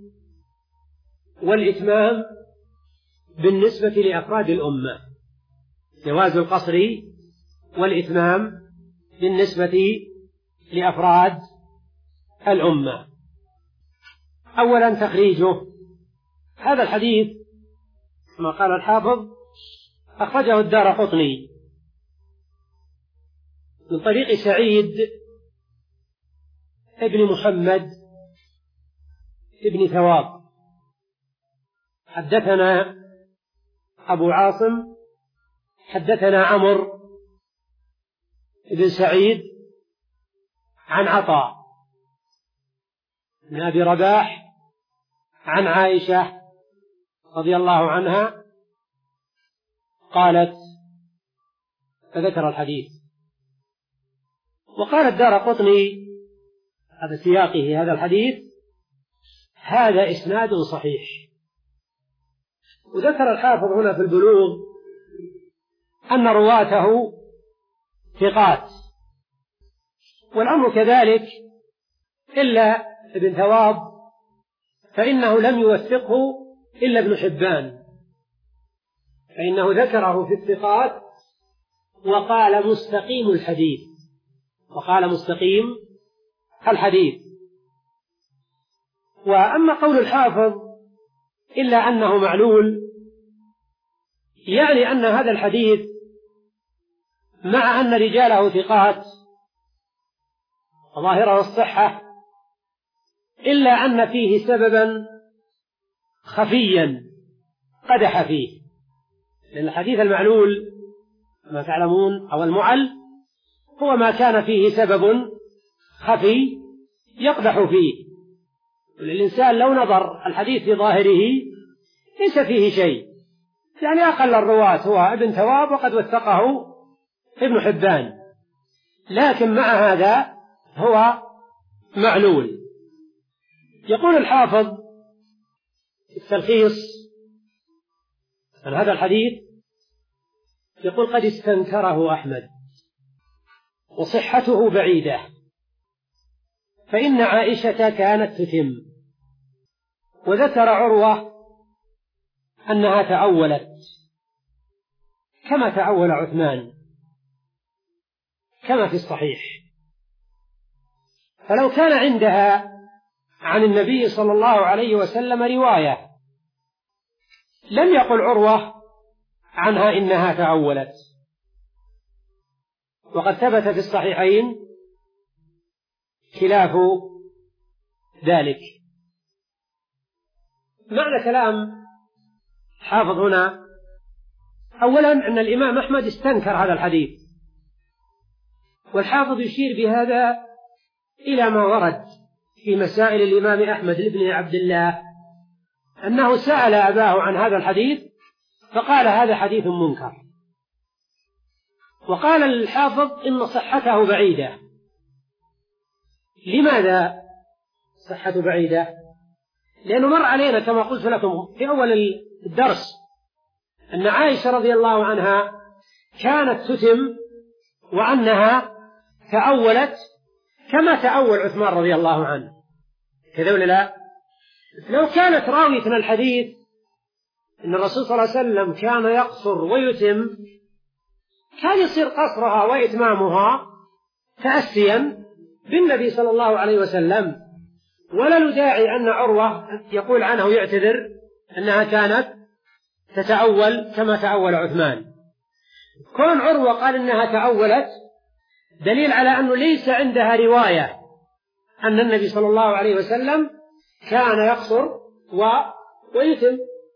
A: والإتمام بالنسبة لأفراد الأمة جواز القصر والإتمام بالنسبة لأفراد الأمة. أولا تخريجه. هذا الحديث كما قال الحافظ أخرجه الدارقطني من طريق سعيد ابن محمد ابن ثواب. حدثنا أبو عاصم حدثنا عمرو بن سعيد عن عطاء بن أبي رباح عن عائشة رضي الله عنها قالت، فذكر الحديث. وقال الدارقطني هذا سياقه هذا الحديث هذا إسناد صحيح. وذكر الحافظ هنا في البلوغ أن رواته ثقات، والأمر كذلك إلا ابن ثواب فإنه لم يوثقه إلا ابن حبان، فإنه ذكره في الثقات وقال مستقيم الحديث وقال مستقيم الحديث. وأما قول الحافظ إلا أنه معلول، يعني أن هذا الحديث مع أن رجاله ثقات ظاهره الصحة، إلا أن فيه سببا خفيا قدح فيه، لأن الحديث المعلول كما تعلمون أو المعل هو ما كان فيه سبب خفي يقدح فيه. الإنسان لو نظر الحديث في ظاهره ليس فيه شيء، يعني أقل الرواة هو ابن ثواب وقد وثقه ابن حبان، لكن مع هذا هو معلول. يقول الحافظ في التلخيص عن هذا الحديث، يقول قد استنكره أحمد وصحته بعيدة، فإن عائشة كانت تتم، وذكر عروة أنها تأولت كما تأول عثمان كما في الصحيح. فلو كان عندها عن النبي صلى الله عليه وسلم رواية لم يقل عروة عنها إنها تأولت، وقد ثبت في الصحيحين خلاف ذلك. معنى كلام حافظ هنا أولا أن الإمام أحمد استنكر هذا الحديث، والحافظ يشير بهذا إلى ما ورد في مسائل الإمام أحمد بن عبد الله أنه سأل أباه عن هذا الحديث فقال هذا حديث منكر، وقال الحافظ إن صحته بعيدة. لماذا صحته بعيدة؟ لأنه مر علينا كما قلت لكم في أول الدرس أن عائشة رضي الله عنها كانت تتم وأنها تأولت كما تأول عثمان رضي الله عنه، كذا ولا لا؟ لو كانت راوية الحديث إن الرسول صلى الله عليه وسلم كان يقصر ويتم كان يصير قصرها وإتمامها تأسيا بالنبي صلى الله عليه وسلم، ولا نداعي أن عروة يقول عنه يعتذر أنها كانت تتأول كما تأول عثمان. كون عروة قال إنها تأولت دليل على أنه ليس عندها رواية أن النبي صلى الله عليه وسلم كان يقصر و... ويتم،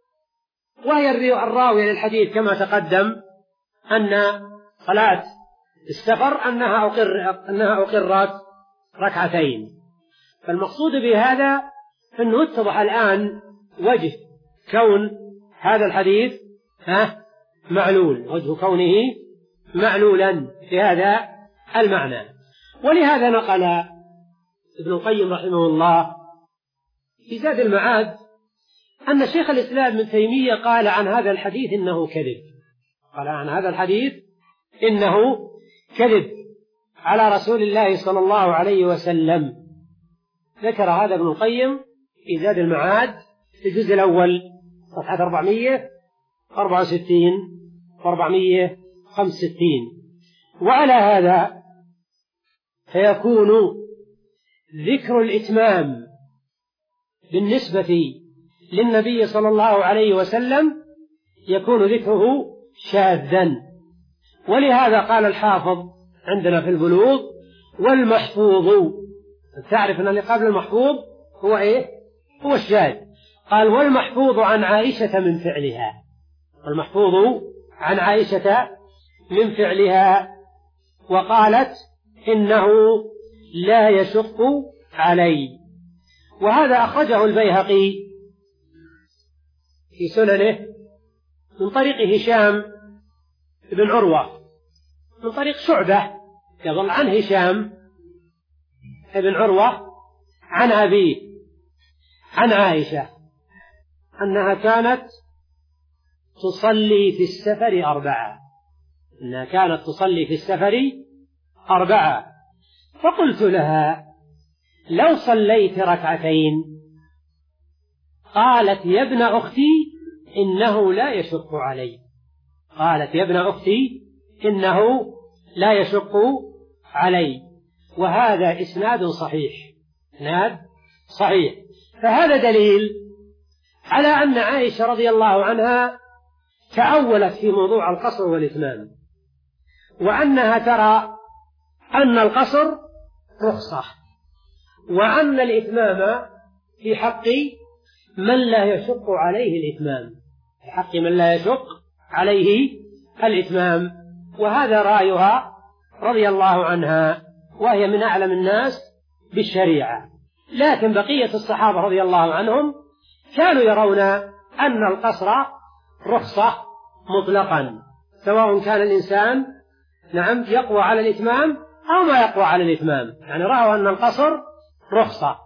A: وهي الراوية للحديث كما تقدم أن صلاة السفر أنها أقر أنها أقرت ركعتين. فالمقصود بهذا أنه اتضح الآن وجه كون هذا الحديث ها معلول، وجه كونه معلولا في هذا المعنى. ولهذا نقل ابن القيم رحمه الله في زاد المعاد أن شيخ الإسلام ابن تيمية قال عن هذا الحديث إنه كذب، قال عن هذا الحديث إنه كذب على رسول الله صلى الله عليه وسلم. ذكر هذا ابن القيم في زاد المعاد في الجزء الأول صفحة أربعمائة وأربعة وستين وأربعمائة وخمسة وستين. وعلى هذا فيكون ذكر الإتمام بالنسبة للنبي صلى الله عليه وسلم يكون ذكره شاذا. ولهذا قال الحافظ عندنا في البلوغ والمحفوظ، تعرف أن اللي قبل المحفوظ هو إيه؟ هو الشاذ. قال والمحفوظ عن عائشة من فعلها، والمحفوظ عن عائشة من فعلها، وقالت إنه لا يشق علي. وهذا أخرجه البيهقي في سننه من طريق هشام بن عروة من طريق شعبة يظل عن هشام بن عروة عن أبيه عن عائشة أنها كانت تصلي في السفر أربعة أنها كانت تصلي في السفر أربعة فقلت لها لو صليت ركعتين، قالت يا ابن أختي إنه لا يشق علي، قالت يا ابن أختي إنه لا يشق علي. وهذا إسناد صحيح، إسناد صحيح. فهذا دليل على أن عائشة رضي الله عنها تأولت في موضوع القصر والإتمام، وأنها ترى أن القصر رخصة، وأن الإتمام في حق من لا يشق عليه الإتمام، في حق من لا يشق عليه الإتمام. وهذا رأيها رضي الله عنها، وهي من أعلم الناس بالشريعة. لكن بقية الصحابة رضي الله عنهم كانوا يرون أن القصر رخصة مطلقا، سواء كان الإنسان نعم يقوى على الإتمام أو ما يقوى على الإتمام، يعني رأوا أن القصر رخصة.